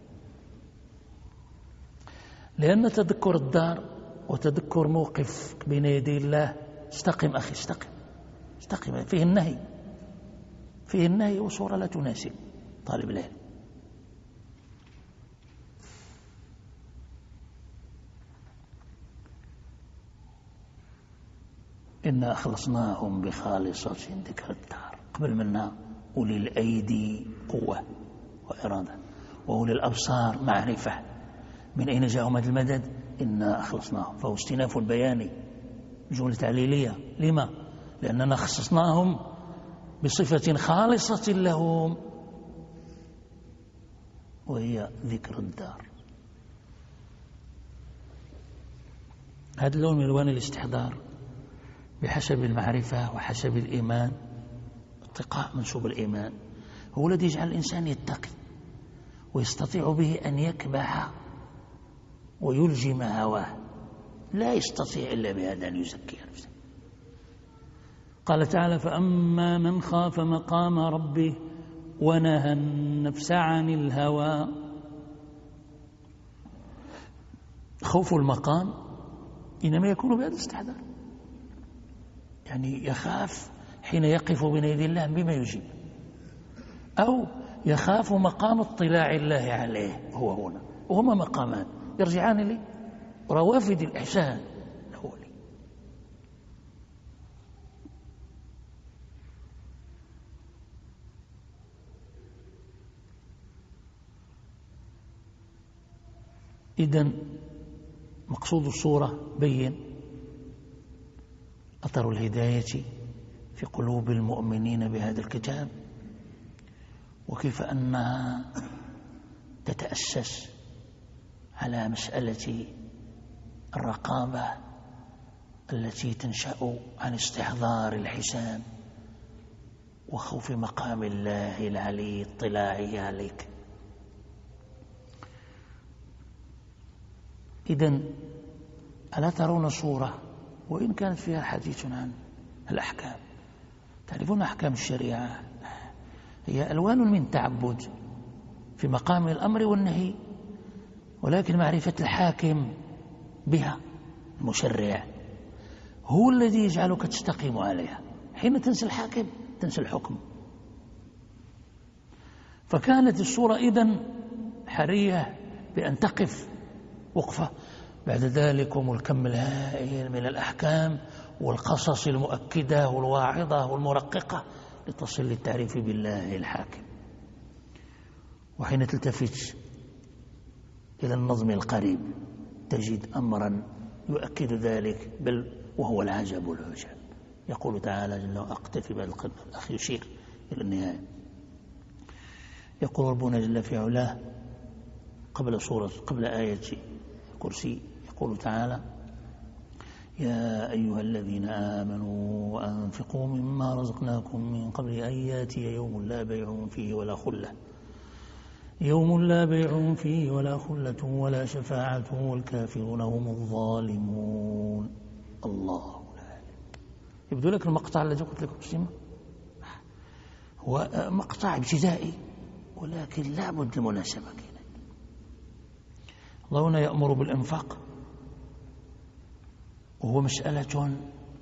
لأن تذكر الدار وتذكر موقف بين يدي الله. استقم أخي، استقم. فيه النهي وصورة لا تناسب طالب العلم. إنا أخلصناهم بخالصة ذكر الدار. قبل منا أولي الأيدي قوة وإرادة، وأولي الأبصار معرفة. من أين جاءهم هذا المدد؟ إنا أخلصناهم، فهو استئناف بياني، جملة تعليلية. لما؟ لأننا خصصناهم بصفة خالصة لهم، وهي ذكر الدار. هذا اللون من ألوان الاستحضار بحسب المعرفة وحسب الإيمان. اتقاء منسوب الإيمان هو الذي يجعل الإنسان يتقي ويستطيع به أن يكبح ويلجم هواه، لا يستطيع إلا بهذا أن يزكي نفسه. قال تعالى: فأما من خاف مقام ربه ونهى النفس عن الهوى. خوف المقام إنما يكون بهذا الاستحضار، يعني يخاف حين يقف بين يدي الله بما يجيب، أو يخاف مقام اطلاع الله عليه. هو هنا، وهما مقامان يرجعان لروافد الإحسان الأولي. إذن مقصود الصورة بين أثر الهداية في قلوب المؤمنين بهذا الكتاب، وكيف أنها تتأسس على مسألة الرقابة التي تنشأ عن استحضار الحساب وخوف مقام الله العلي اطلاعه عليك. إذن ألا ترون صورة وإن كانت فيها حديث عن الأحكام؟ تعرفون أحكام الشريعة هي ألوان من تعبد في مقام الأمر والنهي، ولكن معرفة الحاكم بها المشرع هو الذي يجعلك تستقيم عليها. حين تنسى الحاكم تنسى الحكم. فكانت الصورة إذن حرية بأن تقف وقفة بعد ذلك الكم الهائل من الأحكام والقصص المؤكدة والواعظة والمرققة لتصل للتعريف بالله الحاكم. وحين تلتفت إلى النظم القريب تجد أمرا يؤكد ذلك، بل وهو العجب العجاب. يقول تعالى جل وعلا: أقتفي بعد القلب. الأخ يشير إلى النهاية. يقول ربنا جل في علاه قبل آية الكرسي، يقول تعالى: يا أيها الذين آمنوا أنفقوا مما رزقناكم من قبل أن يأتي يوم لا بيع فيه ولا خلة، يوم لا بيع فيه ولا خلة ولا شفاعة والكافرون هم الظالمون. الله لا يبدو لك المقطع الذي قلت لكم اسمه هو مقطع ابتدائي، ولكن لا بد المناسبة. الله هنا يأمر بالإنفاق، وهو مسألة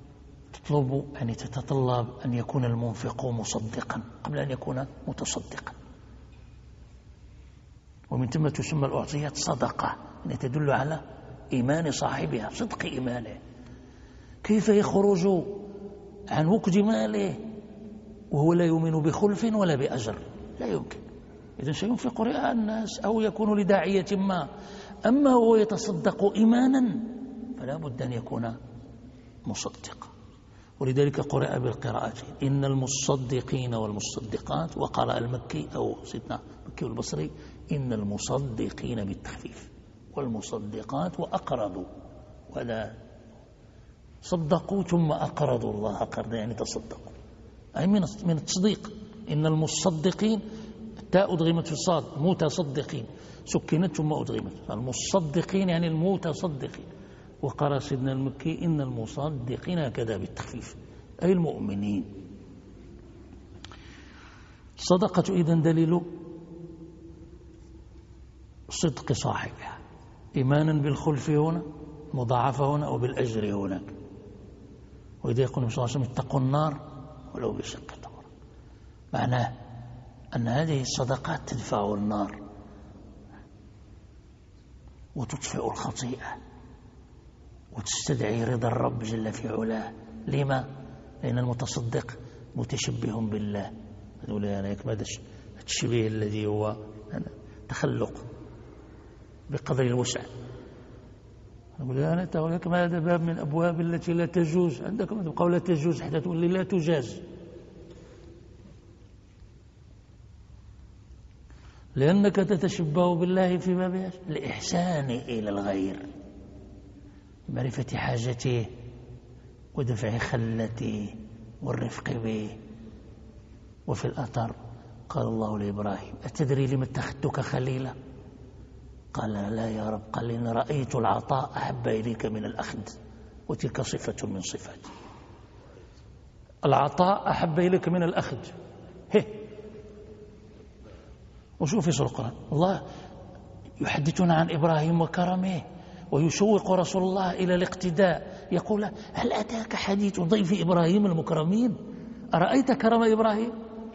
تتطلب أن يكون المنفق مصدقا قبل أن يكون متصدقا. ومن ثم تسمى الأعطيات صدقة، تدل على إيمان صاحبها، صدق إيمانه. كيف يخرج عن وكد ماله وهو لا يؤمن بخلف ولا بأجر؟ لا يمكن. إذن سينفق رئاء الناس أو يكون لداعية ما. أما هو يتصدق إيمانا فلا بد أن يكون مصدقا. ولذلك قرأ بالقراءة إن المصدقين والمصدقات، وقرأ المكي أو سيدنا مكي والبصري إن المصدقين بالتخفيف والمصدقات وأقرضوا، ولا صدقوا ثم أقرضوا الله قرضا، يعني تصدقوا، أي من التصديق. إن المصدقين التاء أدغمت في الصاد، متصدقين سكنت ثم أدغمت، المصدقين يعني المتصدقين. وقرأ سيدنا المكي إن المصدقين هكذا بالتخفيف أي المؤمنين. الصدقة إذن دليل صدق صاحبها، إيمانا بالخلف هنا مضاعفة هنا أو بالأجر هناك. وإذا يقول النبي صلى الله عليه وسلم اتقوا النار ولو بشق تمرة، معناه أن هذه الصدقات تدفع النار وتطفئ الخطيئة وتستدعي رضا الرب جل في علاه. لما؟ لأن المتصدق متشبه بالله. يقول أنا يكمل التشبيه الذي هو تخلق بقدر الوسع. يقول أنا تقول هذا باب من أبواب التي لا تجوز، عندكم تبقى لا تجوز حتى تقول لي لا تجاز، لأنك تتشبه بالله في باب الإحسان إلى الغير، معرفة حاجته ودفع خلته والرفق به. وفي الأثر قال الله لإبراهيم أتدري لم اتخذتك خليلا؟ قال لا يا رب، قال إن رأيت العطاء أحب إليك من الأخذ، وتلك صفة من صفاتي. العطاء أحب إليك من الأخذ. وشوف في القرآن الله يحدثنا عن إبراهيم وكرمه ويشوق رسول الله إلى الاقتداء. يقول هل أتاك حديث ضيف إبراهيم المكرمين؟ أرأيت كرم إبراهيم؟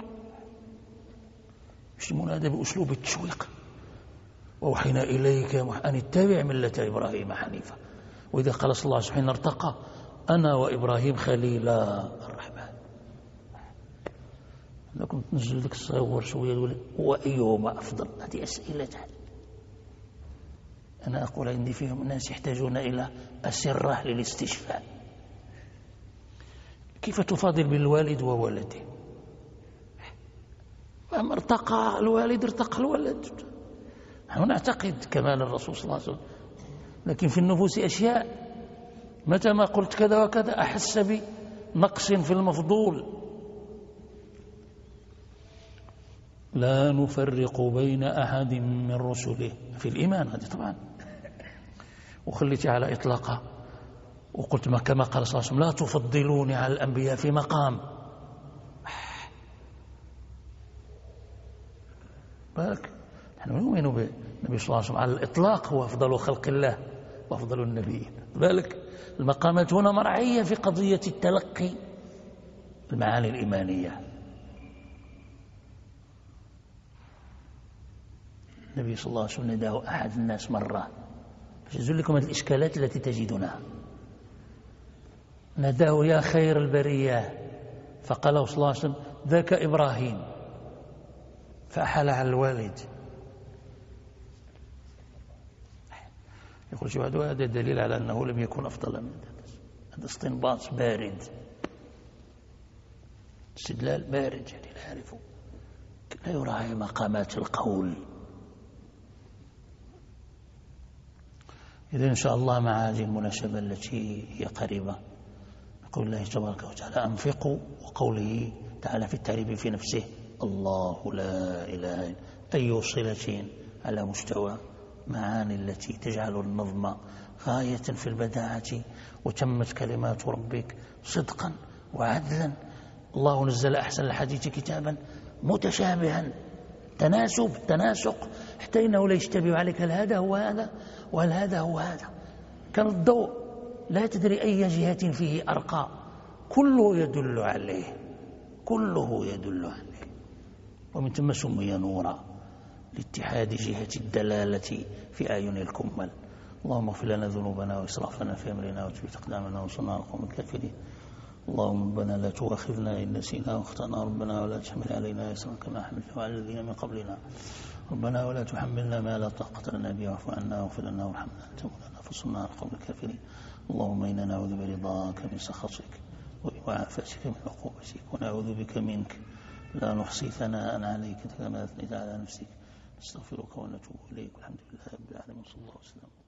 يشتمون هذا بأسلوب التشويق. ووحينا إليك أن اتبع ملة إبراهيم حنيفا. وإذا قال صلى الله عليه وسلم ارتقى أنا وإبراهيم خليلا الرحمن. لكم تنزل لك الصغور شوية يقول وأيهما أفضل؟ هذه أسئلة. أنا أقول عندي فيهم ناس يحتاجون إلى أسرة للاستشفاء. كيف تفاضل بالوالد وولده؟ أما ارتقى الوالد ارتقى الولد. نحن نعتقد كمال الرسول صلى الله عليه وسلم، لكن في النفوس أشياء متى ما قلت كذا وكذا أحس بنقص في المفضول. لا نفرق بين أحد من رسله في الإيمان، هذه طبعا. وخليت على إطلاقها وقلت ما كما قال صلى الله عليه وسلم لا تفضلوني على الأنبياء في مقام. بالك نحن نؤمن بالنبي صلى الله عليه وسلم على الإطلاق هو أفضل خلق الله وأفضل النبيين. بالك المقامات هنا مرعية في قضية التلقي المعاني الإيمانية. النبي صلى الله عليه وسلم نداه أحد الناس مرة، أجل لكم هذه الإشكالات التي تجدونها. نداه يا خير البرية، فقال صلى الله عليه وسلم ذاك إبراهيم، فأحال على الوالد. يقول شو هذا دليل على أنه لم يكن أفضل من هذا استنباط بارد، استدلال بارد، يعني لا يعرف، لا يراعي مقامات القول. إذا إن شاء الله مع هذه المناسبة التي هي قريبة يقول الله تبارك وتعالى أنفقوا، وقوله تعالى في التعريف في نفسه الله لا إله إلا أي صلة على مستوى معاني التي تجعل النظم غاية في البداعة. وتمت كلمات ربك صدقا وعدلا. الله نزل أحسن الحديث كتابا متشابها، تناسق حتى إنه لا يشتبه عليك هل هذا هو هذا وهل هذا هو هذا. كان الضوء لا تدري أي جهة فيه أرقى، كله يدل عليه، كله يدل عليه. ومن ثم سمي نورا لاتحاد جهة الدلالة في أعين الكمل. اللهم اغفر لنا ذنوبنا وإسرافنا في أمرنا وثبت أقدامنا وانصرنا على القوم الكافرين. اللهم ربنا لا تؤاخذنا إن نسينا واخطأنا، ربنا ولا تحمل علينا إصرا كما حملته على الذين من قبلنا، ربنا ولا تحملنا ما لا طاقة لنا به، واعف عنا واغفر لنا وارحمنا أنت مولانا فانصرنا على القوم الكافرين. اللهم إنا نعوذ برضاك من سخطك وبمعافاتك من عقوبتك، ونعوذ بك منك لا نحصي ثناء عليك كما أثنيت على نفسك، نستغفرك ونتوب إليك. الحمد لله رب العالمين، صلى الله عليه وسلم.